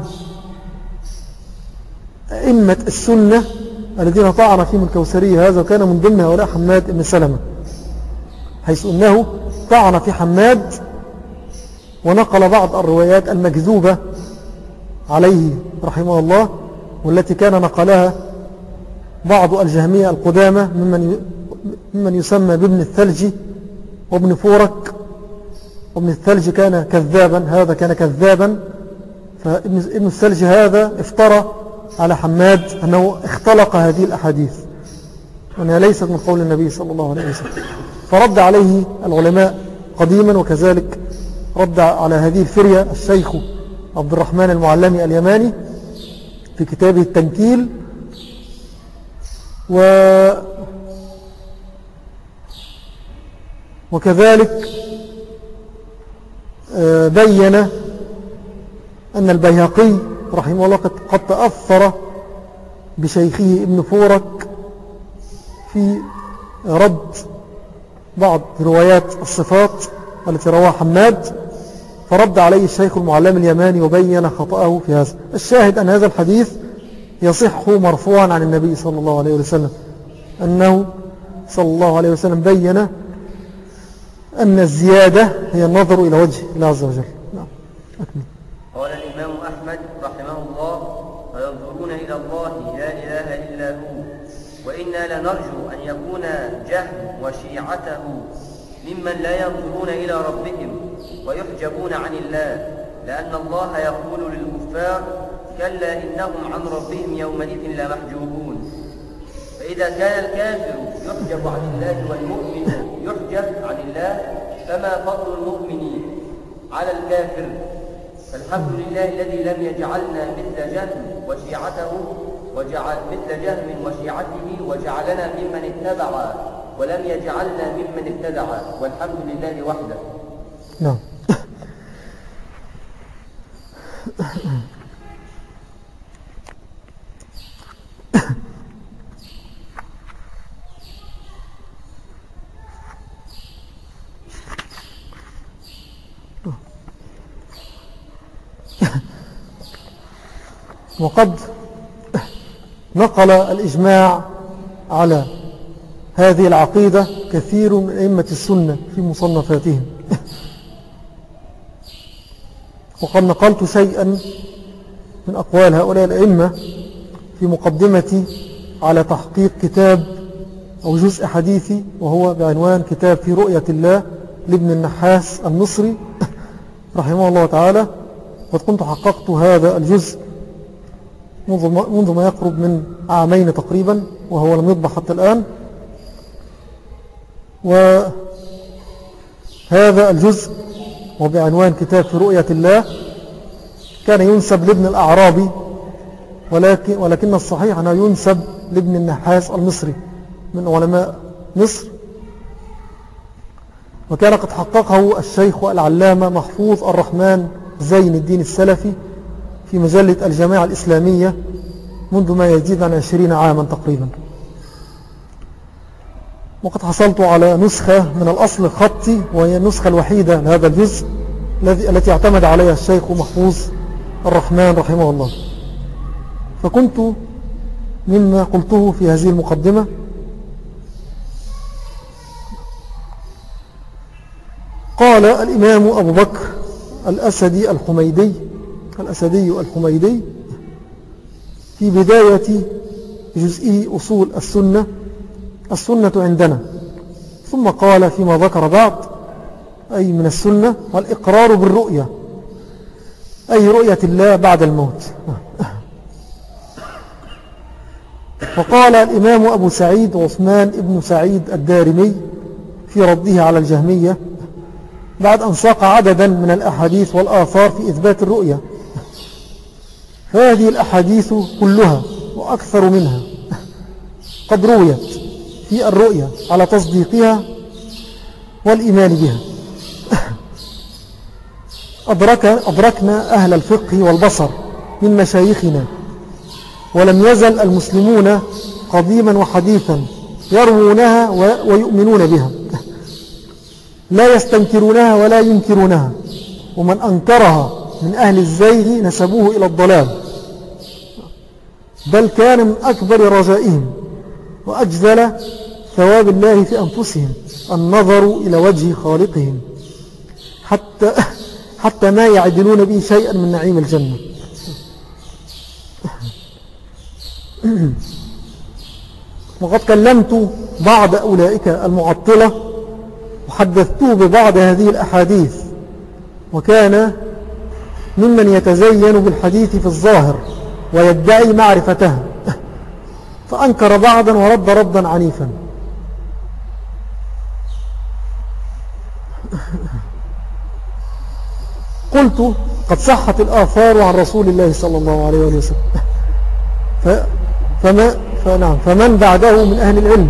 أئمة السنة الذين طعن فيهم الكوثري هذا، وكان من ضمن هؤلاء حماد بن سلمة، حيث أنه طعن في حماد ونقل بعض الروايات المكذوبة عليه رحمه الله، والتي كان نقلها بعض الجهمية القدامى ممن يسمى بابن الثلج وابن فورك. وابن الثلج كان كذابا، هذا كان كذابا، فابن الثلج هذا افترى على حماد أنه اختلق هذه الأحاديث وأنها ليست من قول النبي صلى الله عليه وسلم، فرد عليه العلماء قديما، وكذلك رد على هذه الفرية الشيخ عبد الرحمن المعلمي اليماني في كتابه التنكيل. وكذلك بين أن البيهقي رحمه الله قد تأثر بشيخه ابن فورك في رد بعض روايات الصفات التي رواها حماد، فرد عليه الشيخ المعلم اليماني وبين خطأه في هذا. الشاهد أن هذا الحديث يصح مرفوعا عن النبي صلى الله عليه وسلم، أنه صلى الله عليه وسلم بين أن الزيادة هي النظر إلى وجه الله عز وجل. نعم. أكمل. قال الإمام أحمد رحمه الله: وينظرون إلى الله لا إله إلا هو، وإنا لنرجو أن يكون جهم وشيعته ممن لا ينظرون إلى ربهم ويحجبون عن الله، لأن الله يقول للكفار: كلا إنهم عن ربهم يومئذ لمحجوبون. فإذا كان الكافر يحجب عن الله والمؤمن يحجب عن الله، فما فضل المؤمنين؟ على الكافر. فالحمد لله الذي لم يجعلنا مثل جهم وشيعته مثل جهم وشيعته وجعلنا ممن اتبع ولم يجعلنا ممن ابتدع، والحمد لله وحده. نعم. وقد نقل الإجماع على هذه العقيدة كثير من أئمة السنة في مصنفاتهم. وقد نقلت شيئا من أقوال هؤلاء الأئمة في مقدمتي على تحقيق كتاب أو جزء حديثي، وهو بعنوان كتاب في رؤية الله لابن النحاس المصري رحمه الله تعالى. وقد كنت حققت هذا الجزء منذ ما يقرب من عامين تقريبا، وهو لم يطبع حتى الآن. وهذا الجزء وبعنوان كتاب في رؤية الله كان ينسب لابن الأعرابي، ولكن الصحيح أنه ينسب لابن النحاس المصري من علماء مصر. وكان قد حققه الشيخ العلامة محفوظ الرحمن زين الدين السلفي في مجلة الجماعة الإسلامية منذ ما يزيد عن 20 عاما تقريبا. وقد حصلت على نسخة من الأصل الخطي، وهي النسخة الوحيدة لهذا الجزء التي اعتمد عليها الشيخ محفوظ الرحمن رحمه الله. فكنت مما قلته في هذه المقدمة: قال الإمام أبو بكر الأسدي الحميدي في بداية جزئه أصول السنة عندنا، ثم قال فيما ذكر بعد: أي من السنة والإقرار بالرؤية، أي رؤية الله بعد الموت. وقال الإمام أبو سعيد عثمان ابن سعيد الدارمي في رده على الجهمية بعد أن ساق عددا من الأحاديث والآثار في إثبات الرؤية: هذه الأحاديث كلها وأكثر منها قد رويت في الرؤية على تصديقها والإيمان بها. أدركنا أهل الفقه والبصر من مشايخنا، ولم يزل المسلمون قديما وحديثا يروونها ويؤمنون بها، لا يستنكرونها ولا ينكرونها، ومن أنكرها من أهل الزيغ نسبوه إلى الضلال، بل كان من أكبر رجائهم وأجزل ثواب الله في أنفسهم النظر إلى وجه خالقهم حتى ما يعدلون به شيئا من نعيم الجنة. وقد كلمت بعض أولئك المعطلة وحدثته ببعض هذه الأحاديث، وكان ممن يتزين بالحديث في الظاهر ويدعي معرفتها، فأنكر بعضا ورد ردا عنيفا. قلت: قد صحت الآثار عن رسول الله صلى الله عليه وسلم، فمن بعده من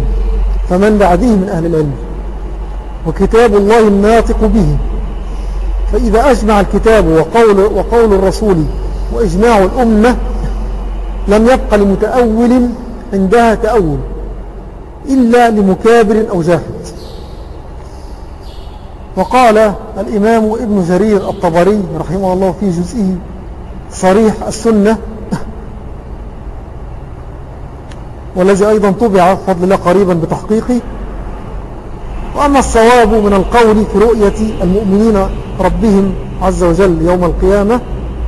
أهل العلم وكتاب الله الناطق به، فإذا أجمع الكتاب وقول الرسول وإجماع الأمة لم يبق لمتأول عندها تأول إلا لمكابر أو جاحد. وقال الإمام ابن جرير الطبري رحمه الله في جزئه صريح السنة، والذي أيضا طبع فضل الله قريبا بتحقيقه: وأما الصواب من القول في رؤية المؤمنين ربهم عز وجل يوم القيامة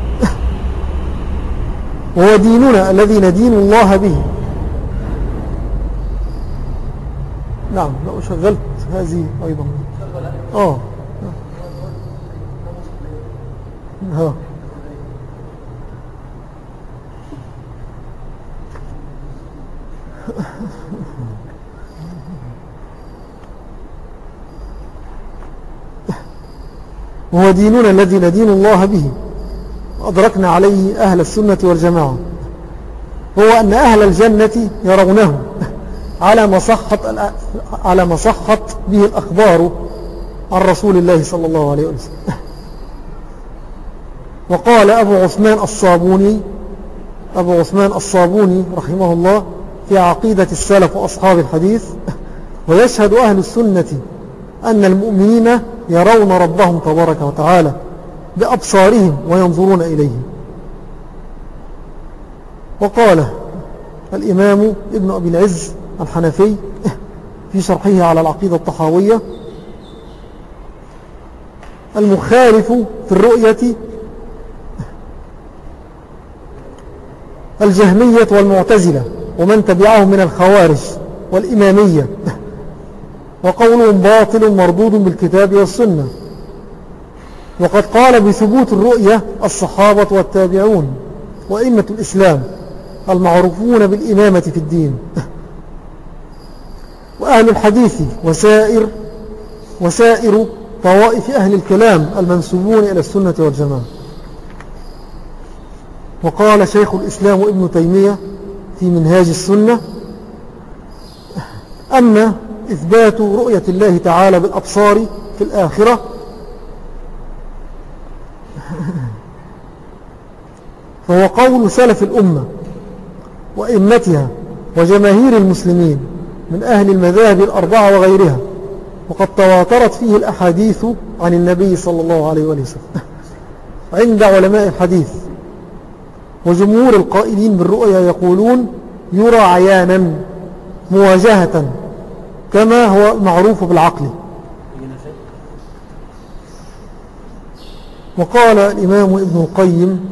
وهو ديننا الذي ندين الله به. نعم، لو شغلت هذه أيضا وهو ديننا الذي ندين الله به وأدركنا عليه أهل السنة والجماعة، هو أن أهل الجنة يرونه على ما صحت به الأخبار عن رسول الله صلى الله عليه وسلم. وقال أبو عثمان الصابوني رحمه الله في عقيدة السلف وأصحاب الحديث: ويشهد أهل السنة أن المؤمنين يرون ربهم تبارك وتعالى بأبصارهم وينظرون إليه. وقال الإمام ابن أبي العز الحنفي في شرحه على العقيدة الطحاوية: المخالف في الرؤية الجهمية والمعتزلة ومن تبعهم من الخوارج والإمامية، وقولهم باطل مردود بالكتاب والسنة. وقد قال بثبوت الرؤية الصحابة والتابعون وأئمة الإسلام المعروفون بالإمامة في الدين، وأهل الحديث وسائر طوائف أهل الكلام المنسوبون إلى السنة والجماعة. وقال شيخ الإسلام ابن تيمية في منهاج السنة: أما إثبات رؤية الله تعالى بالأبصار في الآخرة فهو قول سلف الأمة وإمتها وجماهير المسلمين من أهل المذاهب الأربعة وغيرها، وقد تواترت فيه الأحاديث عن النبي صلى الله عليه وسلم عند علماء الحديث. وجمهور القائلين بالرؤيا يقولون: يرى عيانا مواجهة كما هو معروف بالعقل. وقال الإمام ابن القيم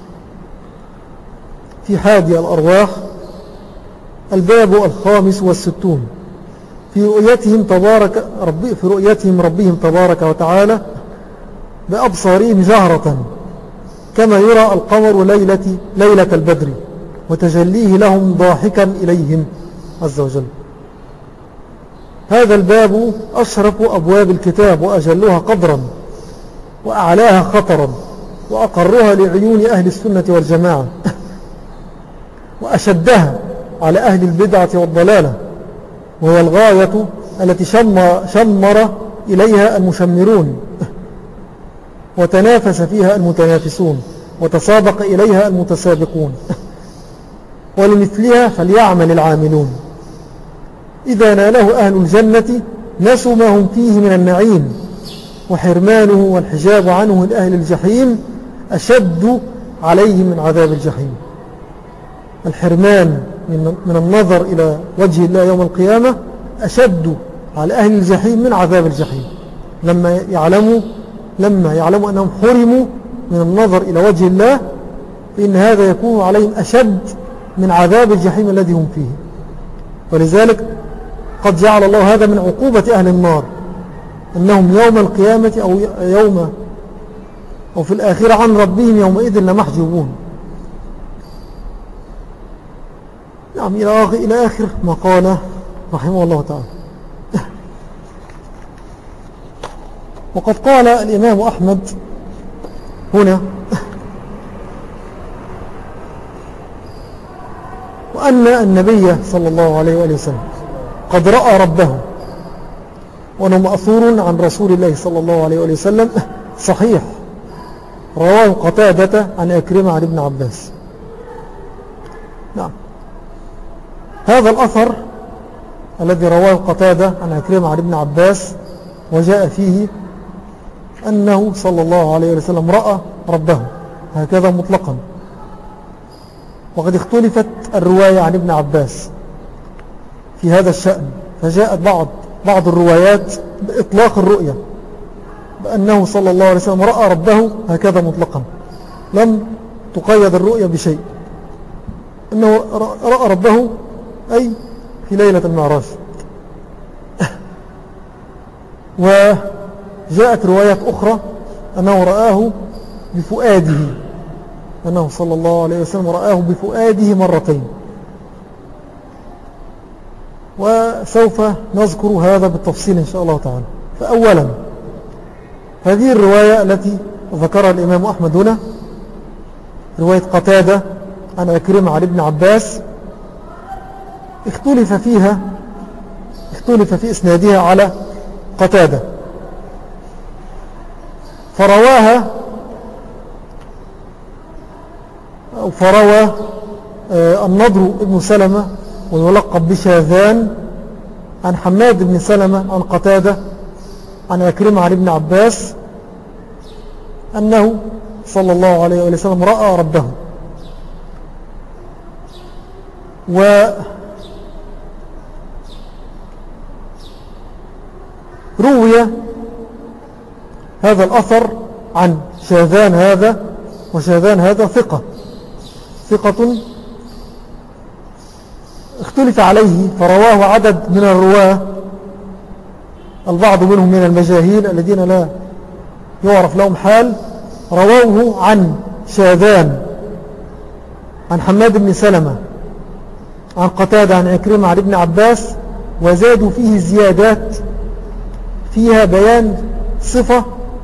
في حادي الأرواح: الباب 65 في رؤيتهم ربهم تبارك وتعالى بأبصارهم جهرة كما يرى القمر ليلة البدر وتجليه لهم ضاحكا إليهم عز وجل. هذا الباب أشرف أبواب الكتاب وأجلها قدرا وأعلاها خطرا وأقرها لعيون أهل السنة والجماعة وأشدها على أهل البدعة والضلالة، وهي الغاية التي شمر إليها المشمرون وتنافس فيها المتنافسون وتسابق إليها المتسابقون، ولمثلها فليعمل العاملون. إذا ناله أهل الجنة نسوا ما هم فيه من النعيم، وحرمانه والحجاب عنه من أهل الجحيم أشد عليهم من عذاب الجحيم. الحرمان من النظر إلى وجه الله يوم القيامة أشد على أهل الجحيم من عذاب الجحيم، لما يعلموا أنهم حرموا من النظر إلى وجه الله، فإن هذا يكون عليهم أشد من عذاب الجحيم الذي هم فيه. ولذلك قد جعل الله هذا من عقوبة أهل النار، أنهم يوم القيامة أو في الآخرة عن ربهم يومئذ لمحجوبون. نعم، إلى آخر ما قال رحمه الله تعالى. وقد قال الإمام أحمد هنا: وأن النبي صلى الله عليه وآله وسلم قد رأى ربه، وأنه مأثور عن رسول الله صلى الله عليه وآله وسلم صحيح، رواه قتادة عن أكرمة عن ابن عباس. نعم، هذا الأثر الذي رواه قتادة عن أكرمة عن ابن عباس وجاء فيه أنه صلى الله عليه وسلم رأى ربه هكذا مطلقا. وقد اختلفت الرواية عن ابن عباس في هذا الشأن، فجاءت بعض الروايات بإطلاق الرؤية، بأنه صلى الله عليه وسلم رأى ربه هكذا مطلقا، لم تقيد الرؤية بشيء، أنه رأى ربه أي في ليلة المعراج. وجاءت روايات أخرى أنه رآه بفؤاده، أنه صلى الله عليه وسلم رآه بفؤاده مرتين. وسوف نذكر هذا بالتفصيل إن شاء الله تعالى. فأولا هذه الرواية التي ذكرها الإمام أحمد هنا رواية قتادة عن عكرمة عن ابن عباس اختلف في إسنادها على قتادة، فروى النضر بن سلمة ويلقب بشاذان عن حماد بن سلمة عن قتادة عن عكرمة عن ابن عباس أنه صلى الله عليه وسلم رأى ربه. وروي هذا الأثر عن شاذان هذا، وشاذان هذا ثقة اختلف عليه، فرواه عدد من الرواه، البعض منهم من المجاهيل الذين لا يعرف لهم حال، رووه عن شاذان عن حماد بن سلمة عن قتادة عن عكرمة عن ابن عباس، وزادوا فيه زيادات فيها بيان صفة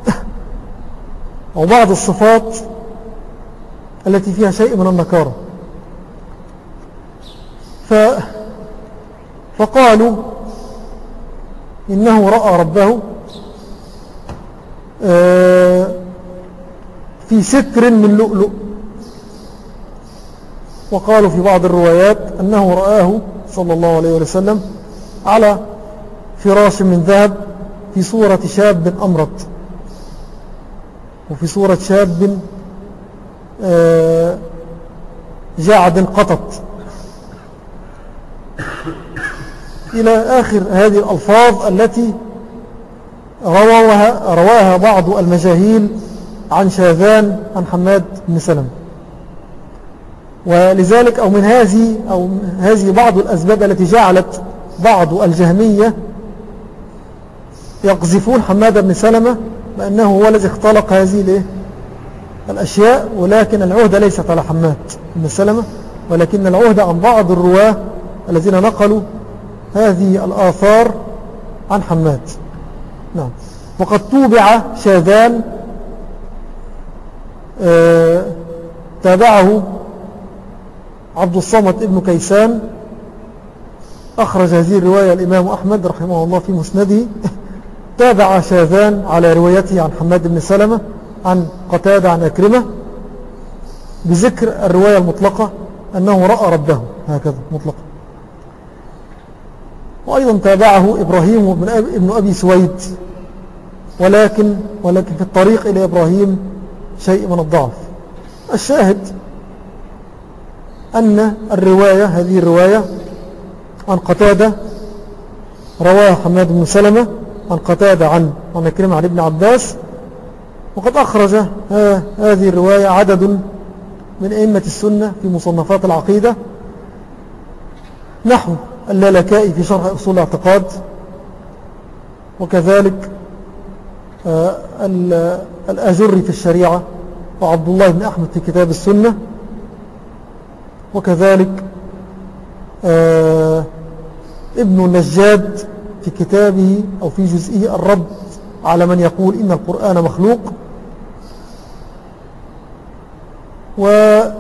أو بعض الصفات التي فيها شيء من النكارة. فقالوا إنه رأى ربه في ستر من لؤلؤ، وقالوا في بعض الروايات أنه رآه صلى الله عليه وسلم على فراش من ذهب في صورة شاب أمرد، وفي صورة شاب جعد قطط، إلى آخر هذه الألفاظ التي رواها بعض المجاهيل عن شاذان عن حماد بن سلمة. ولذلك أو هذه بعض الأسباب التي جعلت بعض الجهمية يقذفون حماد بن سلمة بأنه هو الذي اختلق هذه الأشياء، ولكن العهدة ليست على حماد بن سلمة، ولكن العهدة عن بعض الرواة الذين نقلوا هذه الآثار عن حماد. نعم. وقد توبع شاذان، تابعه عبد الصمد ابن كيسان، أخرج هذه الرواية الإمام أحمد رحمه الله في مسنده، تابع شاذان على روايته عن حماد بن سلمة عن قتادة عن عكرمة بذكر الرواية المطلقة أنه رأى ربه هكذا مطلقا. وأيضا تابعه إبراهيم ابن أبي سويد، ولكن في الطريق إلى إبراهيم شيء من الضعف. الشاهد أن هذه الرواية عن قتادة رواها حماد بن سلمة عن قتادة عن عكرمة عن ابن عباس، وقد أخرج هذه الرواية عدد من أئمة السنة في مصنفات العقيدة، نحو اللالكائي في شرح أصول الاعتقاد، وكذلك الأجري في الشريعة، وعبد الله بن أحمد في كتاب السنة، وكذلك ابن النجاد في كتابه أو في جزئه الرد على من يقول إن القرآن مخلوق. وقد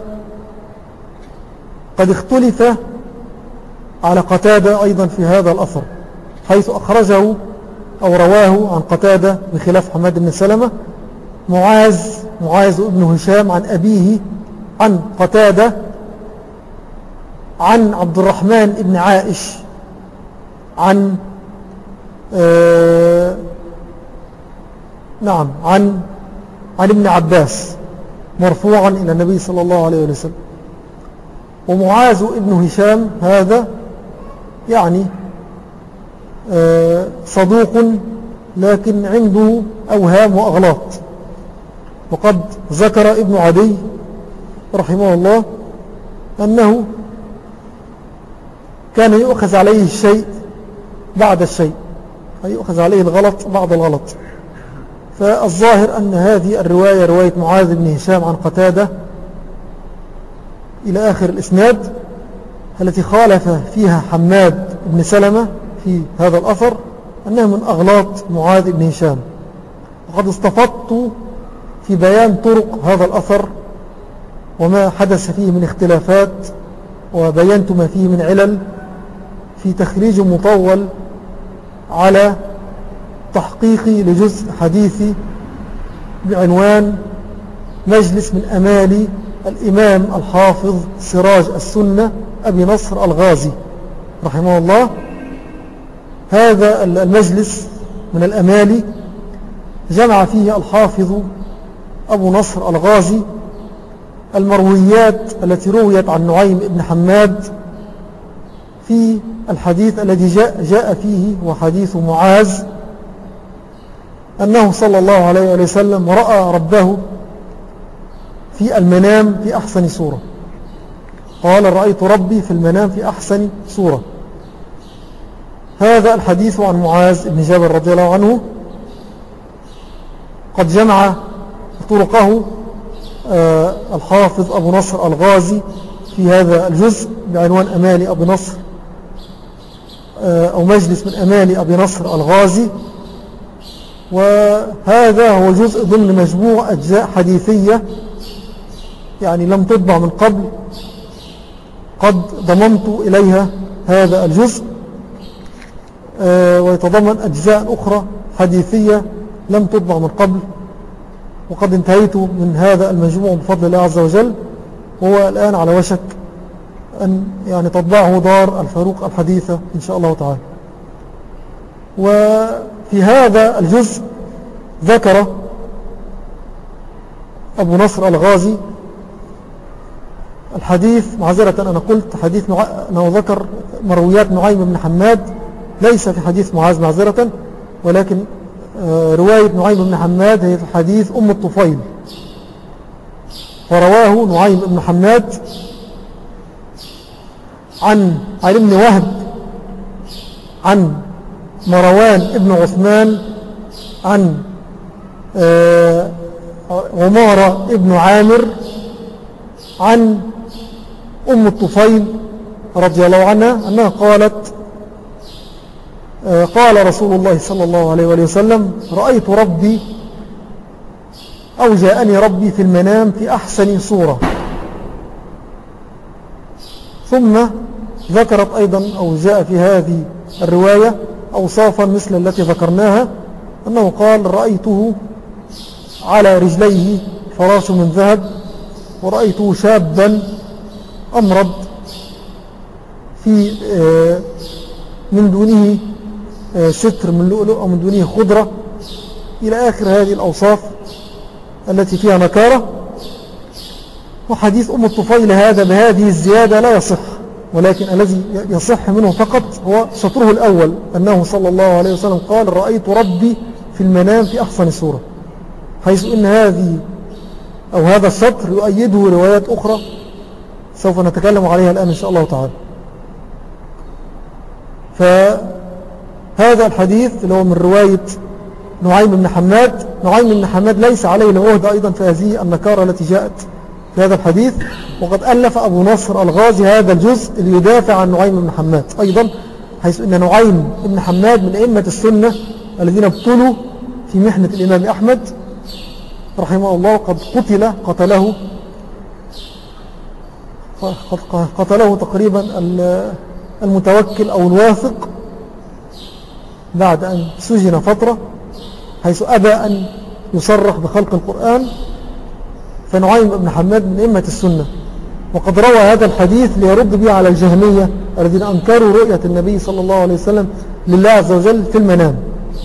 اختلف على قتادة أيضا في هذا الأثر، حيث أخرجه أو رواه عن قتادة بخلاف حماد بن سلمة معاذ ابن هشام عن أبيه عن قتادة عن عبد الرحمن ابن عائش عن عن ابن عباس مرفوعا إلى النبي صلى الله عليه وسلم. ومعاذ ابن هشام هذا يعني صدوق، لكن عنده أوهام وأغلاط، وقد ذكر ابن عدي رحمه الله أنه كان يؤخذ عليه الشيء بعد الشيء، يؤخذ عليه الغلط بعد الغلط. فالظاهر أن هذه الرواية رواية معاذ بن هشام عن قتادة إلى آخر الإسناد التي خالف فيها حماد بن سلمة في هذا الأثر أنها من أغلاط معاذ بن هشام. وقد استفدت في بيان طرق هذا الأثر وما حدث فيه من اختلافات، وبينت ما فيه من علل في تخريج مطول على تحقيقي لجزء حديثي بعنوان مجلس من أمال الإمام الحافظ سراج السنة أبي نصر الغازي رحمه الله. هذا المجلس من الأمال جمع فيه الحافظ أبو نصر الغازي المرويات التي رويت عن نعيم بن حماد في الحديث الذي جاء فيه وحديث معاذ أنه صلى الله عليه وسلم رأى ربه في المنام في أحسن صورة. قال رأيت ربي في المنام في أحسن صورة. هذا الحديث عن معاذ بن جبل رضي الله عنه قد جمع طرقه الحافظ أبو نصر الغازي في هذا الجزء بعنوان أمال أبي نصر أو مجلس من أمال أبي نصر الغازي. وهذا هو جزء ضمن مجموع أجزاء حديثية يعني لم تطبع من قبل، قد ضممت إليها هذا الجزء، ويتضمن أجزاء أخرى حديثية لم تطبع من قبل، وقد انتهيت من هذا المجموع بفضل الله عز وجل، وهو الآن على وشك أن يعني تطبعه دار الفاروق الحديثة إن شاء الله تعالى. وفي هذا الجزء ذكر أبو نصر الغازي الحديث، معذرة أنا قلت حديث أنه ذكر مرويات نعيم بن حماد، ليس في حديث معاذ معذرة، ولكن رواية نعيم بن حماد هي في حديث أم الطفيل، فرواه نعيم بن حماد عن علي بن وهب عن مروان بن عثمان عن عمارة بن عامر عن أم الطفيل رضي الله عنها أنها قالت قال رسول الله صلى الله عليه وسلم رأيت ربي أو جاءني ربي في المنام في أحسن صورة. ثم ذكرت أيضا أو جاء في هذه الرواية أوصافا مثل التي ذكرناها، أنه قال رأيته على رجليه فراش من ذهب، ورأيته شابا أمرض في من دونه ستر من لؤلؤ أو من دونه خضرة، إلى آخر هذه الأوصاف التي فيها نكارة. وحديث أم الطفيل هذا بهذه الزيادة لا يصح، ولكن الذي يصح منه فقط هو شطره الأول، أنه صلى الله عليه وسلم قال رأيت ربي في المنام في أحسن صورة، حيث إن هذه أو هذا الشطر يؤيده روايات أخرى سوف نتكلم عليها الآن إن شاء الله تعالى. فهذا الحديث اللي هو من رواية نعيم بن حماد، نعيم بن حماد ليس عليه العهد أيضا في هذه النكارة التي جاءت في هذا الحديث، وقد ألف أبو نصر الغازي هذا الجزء ليدافع عن نعيم بن حماد أيضا، حيث أن نعيم بن حماد من أئمة السنة الذين ابتلوا في محنة الإمام أحمد رحمه الله، قد قتله تقريبا المتوكل أو الواثق بعد أن سجن فترة، حيث أبى أن يصرح بخلق القرآن. فنعيم بن حماد من أئمة السنة، وقد روى هذا الحديث ليرد به على الجهمية الذين أنكروا رؤية النبي صلى الله عليه وسلم لله عز وجل في المنام.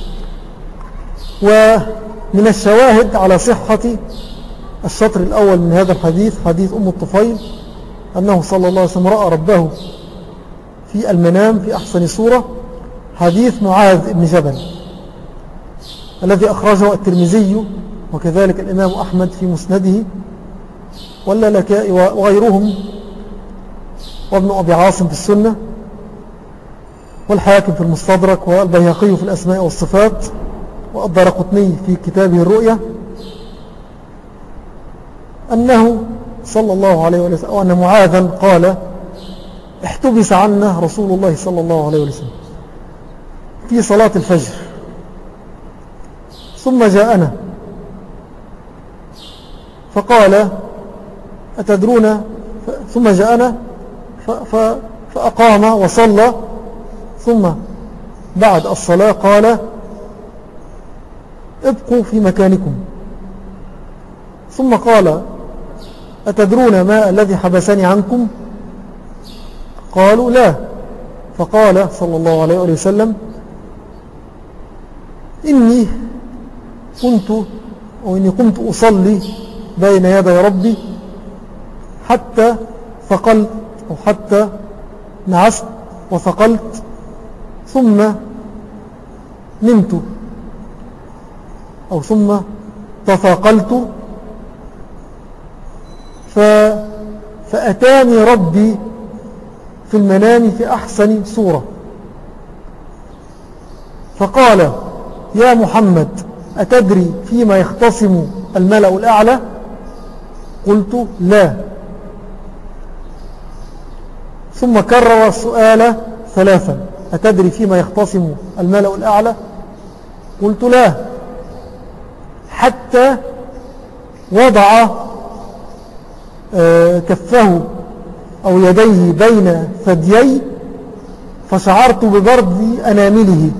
ومن الشواهد على صحة الشطر الأول من هذا الحديث حديث أم الطفيل أنه صلى الله عليه وسلم رأى ربه في المنام في أحسن صورة، حديث معاذ بن جبل الذي أخرجه الترمذي وكذلك الإمام أحمد في مسنده واللالكائي وغيرهم، وابن أبي عاصم في السنة، والحاكم في المستدرك، والبيهقي في الأسماء والصفات، والدارقطني في كتابه الرؤيا، أنه صلى الله عليه وسلم أو أن معاذا قال احتبس عنا رسول الله صلى الله عليه وسلم في صلاة الفجر، ثم جاءنا فقال أتدرون ثم جاءنا فأقام وصلى، ثم بعد الصلاة قال ابقوا في مكانكم، ثم قال أتدرون ما الذي حبسني عنكم؟ قالوا لا. فقال صلى الله عليه وسلم إني قمت أصلي بين يدي ربي حتى ثقلت أو حتى نعست وثقلت ثم نمت أو ثم تثاقلت فأتاني ربي في المنام في أحسن صورة فقال يا محمد أتدري فيما يختصم الملأ الأعلى؟ قلت لا. ثم كرر السؤال ثلاثا أتدري فيما يختصم الملأ الأعلى؟ قلت لا، حتى وضع كفه أو يديه بين ثديي فشعرت ببرد أنامله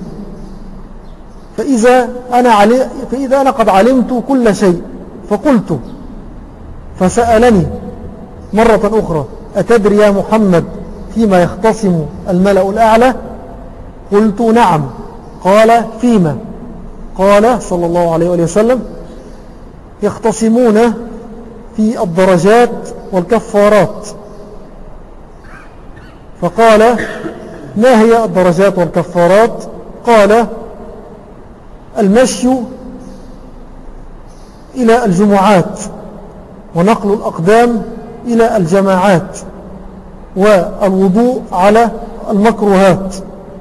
فإذا أنا قد علمت كل شيء. فقلت فسألني مرة أخرى أتدري يا محمد فيما يختصم الملأ الأعلى؟ قلت نعم. قال فيما؟ قال صلى الله عليه وسلم يختصمون في الدرجات والكفارات. فقال ما هي الدرجات والكفارات؟ قال المشي إلى الجمعات ونقل الأقدام إلى الجماعات والوضوء على المكروهات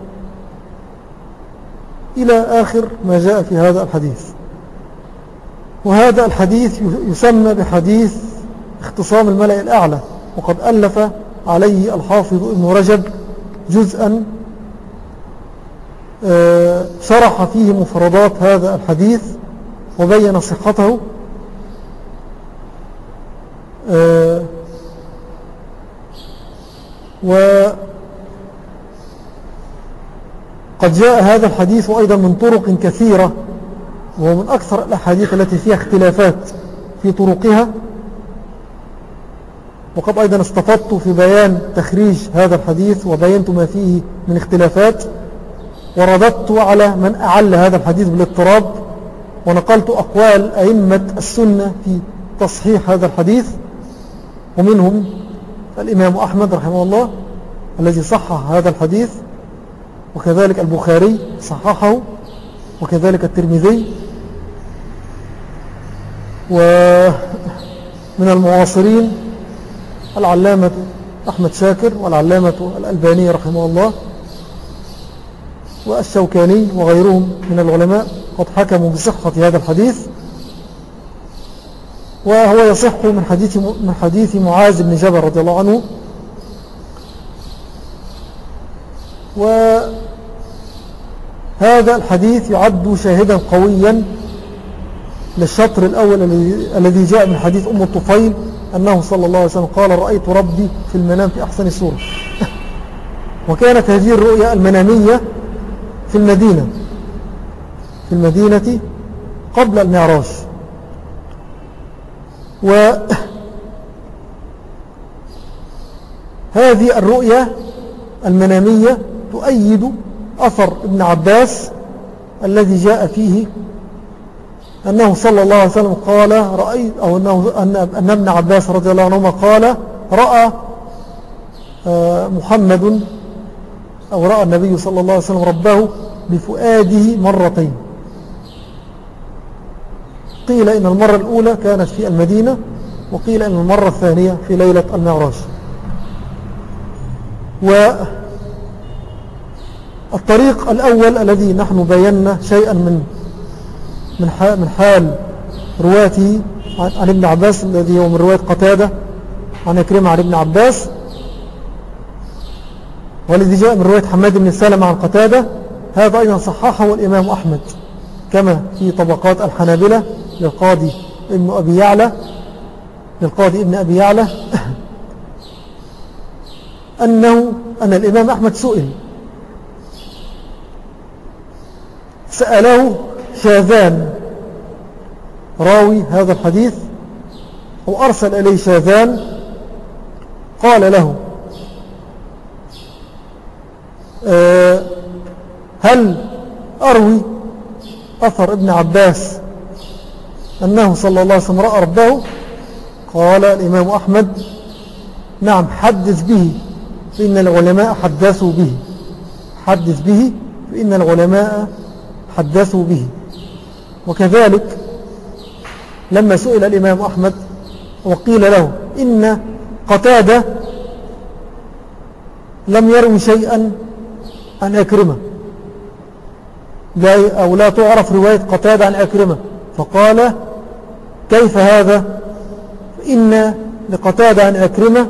إلى آخر ما جاء في هذا الحديث. وهذا الحديث يسمى بحديث اختصام الملأ الأعلى، وقد ألف عليه الحافظ ابن رجب جزءا شرح فيه مفردات هذا الحديث وبين صحته، وقد جاء هذا الحديث أيضا من طرق كثيرة، ومن أكثر الأحاديث التي فيها اختلافات في طرقها. وقد أيضا استفدت في بيان تخريج هذا الحديث وبينت ما فيه من اختلافات، ورددت على من أعل هذا الحديث بالاضطراب، ونقلت أقوال أئمة السنة في تصحيح هذا الحديث، ومنهم الإمام أحمد رحمه الله الذي صحح هذا الحديث، وكذلك البخاري صححه، وكذلك الترمذي، ومن المعاصرين العلامة أحمد شاكر والعلامة الألباني رحمه الله والشوكاني وغيرهم من العلماء قد حكموا بصحة هذا الحديث. وهو يصح من حديث معاذ بن جبل رضي الله عنه. وهذا الحديث يعد شاهدا قويا للشطر الأول الذي جاء من حديث أم الطفيل أنه صلى الله عليه وسلم قال رأيت ربي في المنام في أحسن صورة. وكانت هذه الرؤيا المنامية في المدينة قبل المعراج. وهذه الرؤيا المنامية تؤيد أثر ابن عباس الذي جاء فيه أنه صلى الله عليه وسلم قال رأيت، أو أن ابن عباس رضي الله عنهما قال رأى محمد أو رأى النبي صلى الله عليه وسلم ربه بفؤاده مرتين. قيل إن المرة الأولى كانت في المدينة، وقيل إن المرة الثانية في ليلة المعراج. والطريق الأول الذي نحن بينا شيئا من حال رواته عن ابن عباس الذي هو من رواية قتادة عن عكرمة عن ابن عباس، والذي جاء من رواية حماد بن سلمة عن قتادة، هذا أيضا صححه الإمام أحمد كما في طبقات الحنابلة للقاضي ابن أبي يعلى أن الإمام أحمد سأله شاذان راوي هذا الحديث، أو أرسل إليه شاذان قال له هل أروي أثر ابن عباس أنه صلى الله عليه وسلم رأى ربه؟ قال الإمام أحمد نعم، حدث به فإن العلماء حدثوا به. حدث به فإن العلماء حدثوا به. وكذلك لما سئل الإمام أحمد وقيل له إن قتادة لم يروي شيئا عن أكرمة، أو لا تعرف رواية قتادة عن أكرمة، فقال كيف هذا؟ إن لقتادة عن أكرمة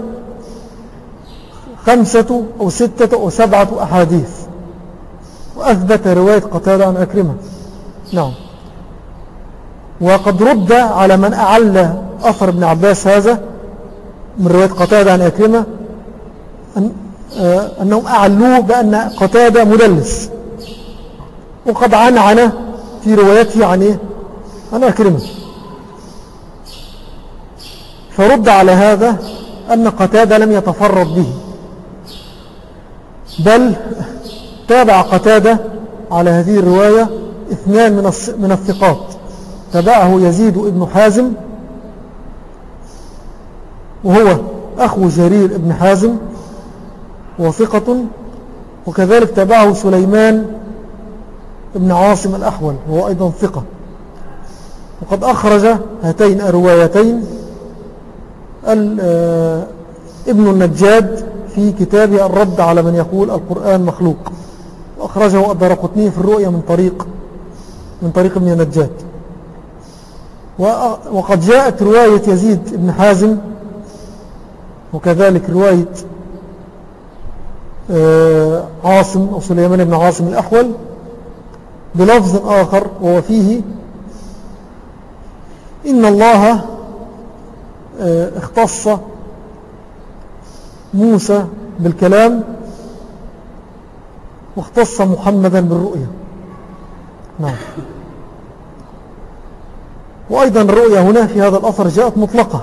5 أو 6 أو 7 أحاديث، وأثبت رواية قتادة عن أكرمة. نعم. وقد رد على من أعلى أثر ابن عباس هذا من رواية قتادة عن أكرمة أنهم أعلوه بأن قتادة مدلس، وقد عنعنه في روايته عن أكرمة. فرد على هذا أن قتادة لم يتفرد به، بل تابع قتادة على هذه الرواية 2 من الثقات. تابعه يزيد ابن حازم وهو أخو جرير ابن حازم وثقة، وكذلك تابعه سليمان ابن عاصم الأحول وهو أيضا ثقة. وقد أخرج هاتين الروايتين ابن النجاد في كتابه الرد على من يقول القرآن مخلوق، وأخرجه الدارقطني في الرؤية من طريق ابن النجاد. وقد جاءت رواية يزيد ابن حازم وكذلك رواية عاصم أو سليمان بن عاصم الأحول بلفظ آخر، وهو فيه إن الله اختص موسى بالكلام واختص محمدا بالرؤية. نعم. وأيضا الرؤية هنا في هذا الأثر جاءت مطلقة،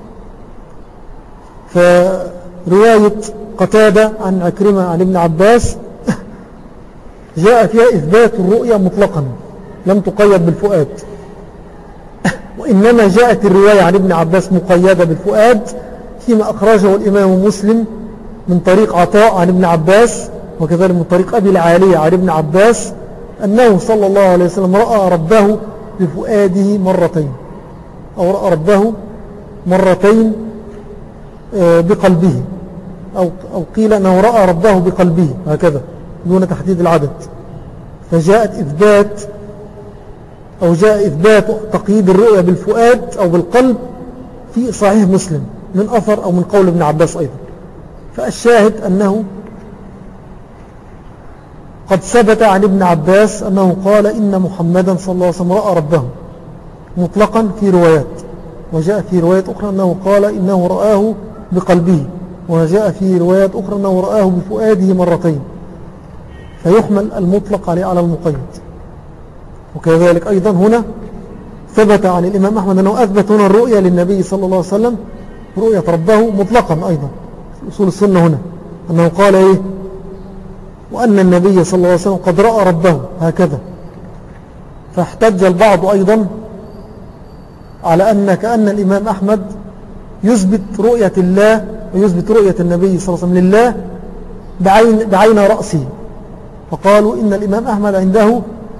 فرواية قتادة عن عكرمة عن ابن عباس جاء فيها إثبات الرؤية مطلقا لم تقيد بالفؤاد، وإنما جاءت الرواية عن ابن عباس مقيدة بالفؤاد فيما أخرجه الإمام مسلم من طريق عطاء عن ابن عباس، وكذلك من طريق أبي العالية عن ابن عباس أنه صلى الله عليه وسلم رأى ربه بفؤاده مرتين، أو رأى ربه مرتين بقلبه، أو قيل أنه رأى ربه بقلبه، هكذا دون تحديد العدد. فجاءت إثبات أو جاء إثبات تقييد الرؤية بالفؤاد أو بالقلب في صحيح مسلم من أثر أو من قول ابن عباس أيضا. فالشاهد أنه قد ثبت عن ابن عباس أنه قال إن محمدا صلى الله عليه وسلم رأى ربه مطلقا في روايات، وجاء في روايات أخرى أنه قال إنه رآه بقلبه، وجاء في روايات أخرى أنه رآه بفؤاده مرتين، فيحمل المطلق على المقيد. وكذلك أيضا هنا ثبت عن الإمام أحمد أنه أثبت هنا الرؤية للنبي صلى الله عليه وسلم، رؤية ربه مطلقا أيضا في أصول السنة هنا، أنه قال إيه؟ وأن النبي صلى الله عليه وسلم قد رأى ربه، هكذا. فاحتج البعض أيضا على أن كأن الإمام أحمد يثبت رؤية الله ويثبت رؤية النبي صلى الله عليه وسلم لله بعين رأسه، فقالوا إن الإمام أحمد عنده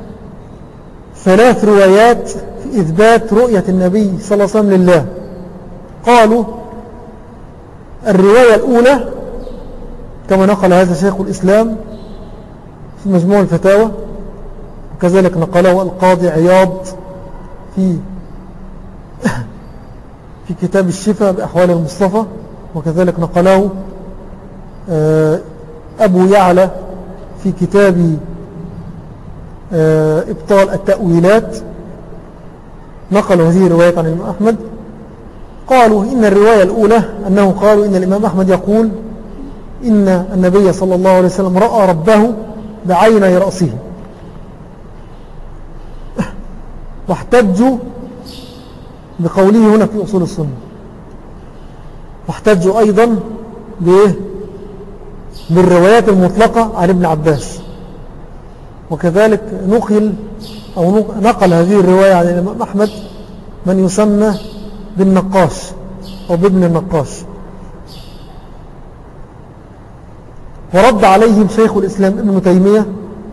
3 روايات في إثبات رؤية النبي صلى الله عليه وسلم لله. قالوا الرواية الأولى كما نقل هذا شيخ الإسلام في مجموع الفتاوى، وكذلك نقله القاضي عياض في كتاب الشفاء بأحوال المصطفى، وكذلك نقله أبو يعلى في كتاب إبطال التأويلات نقلوا هذه الرواية عن الإمام أحمد. قالوا إن الرواية الأولى أنه قالوا إن الإمام أحمد يقول إن النبي صلى الله عليه وسلم رأى ربه بعيني رأسه، واحتجوا بقوله هنا في أصول السنة، واحتجوا أيضا بالروايات المطلقة عن ابن عباس. وكذلك نقل هذه الرواية عن الإمام أحمد من يسمى بالنقاش أو بابن النقاش. ورد عليهم شيخ الإسلام ابن تيمية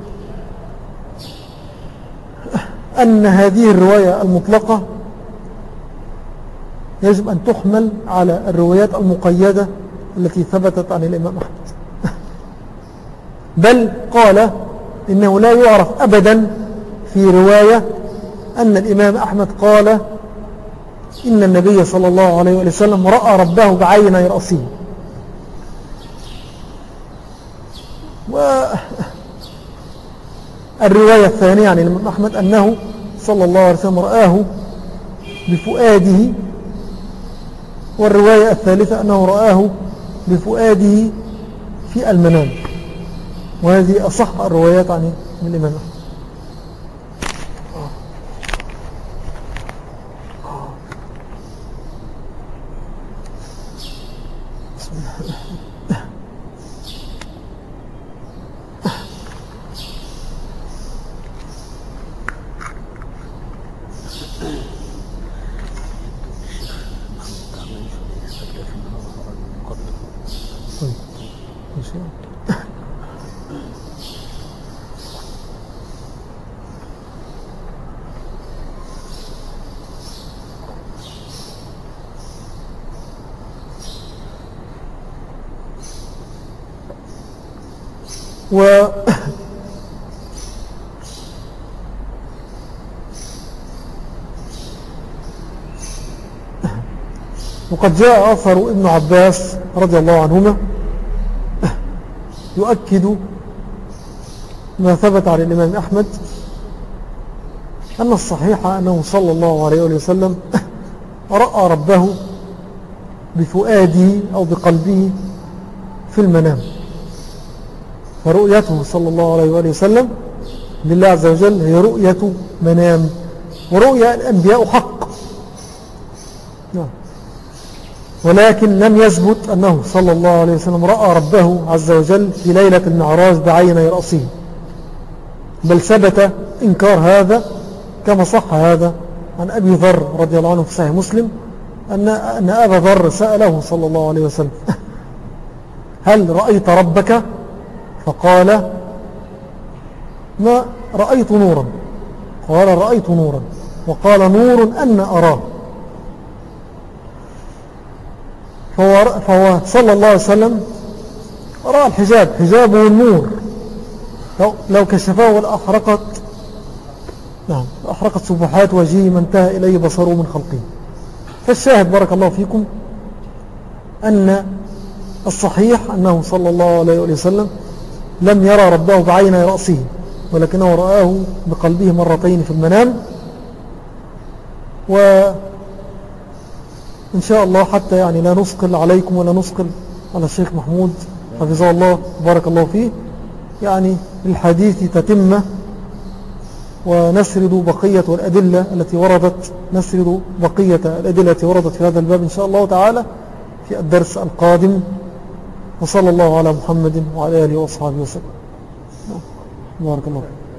أن هذه الرواية المطلقة يجب أن تحمل على الروايات المقيدة التي ثبتت عن الإمام أحمد. بل قال إنه لا يعرف أبدا في رواية أن الإمام أحمد قال إن النبي صلى الله عليه وسلم رأى ربه بعيني رأسه. والرواية الثانية عن الإمام أحمد أنه صلى الله عليه وسلم رآه بفؤاده، والرواية الثالثة أنه رآه بفؤاده في المنام. وهذه أصح الروايات عن الإمام أحمد. وقد جاء أثر ابن عباس رضي الله عنهما يؤكد ما ثبت عن الإمام أحمد أن الصحيح أنه صلى الله عليه وسلم رأى ربه بفؤاده أو بقلبه في المنام. فرؤيته صلى الله عليه وسلم لله عز وجل هي رؤية منام، ورؤيا الأنبياء حق، ولكن لم يثبت أنه صلى الله عليه وسلم رأى ربه عز وجل في ليلة المعراج بعيني رأسه، بل ثبت إنكار هذا كما صح هذا عن أبي ذر رضي الله عنه في صحيح مسلم أن أبا ذر سأله صلى الله عليه وسلم هل رأيت ربك؟ فقال ما رأيت نورا. قال رأيت نورا، وقال نور أن أراه. فهو صلى الله عليه وسلم رأى الحجاب، حجابه النور، لو كشفه لأحرقت سبحات وجهه ما انتهى إليه بصره من خلقه. فالشاهد بارك الله فيكم أن الصحيح أنه صلى الله عليه وسلم لم يرى ربه بعين رأسه، ولكنه رآه بقلبه مرتين في المنام. وإن شاء الله حتى يعني لا نثقل عليكم ولا نثقل على الشيخ محمود حفظه الله بارك الله فيه، يعني الحديث تتمة ونسرد بقية الأدلة التي وردت، نسرد بقية الأدلة التي وردت في هذا الباب إن شاء الله تعالى في الدرس القادم. وصلى الله على محمد وعلى آله وأصحابه وسلم. بارك الله.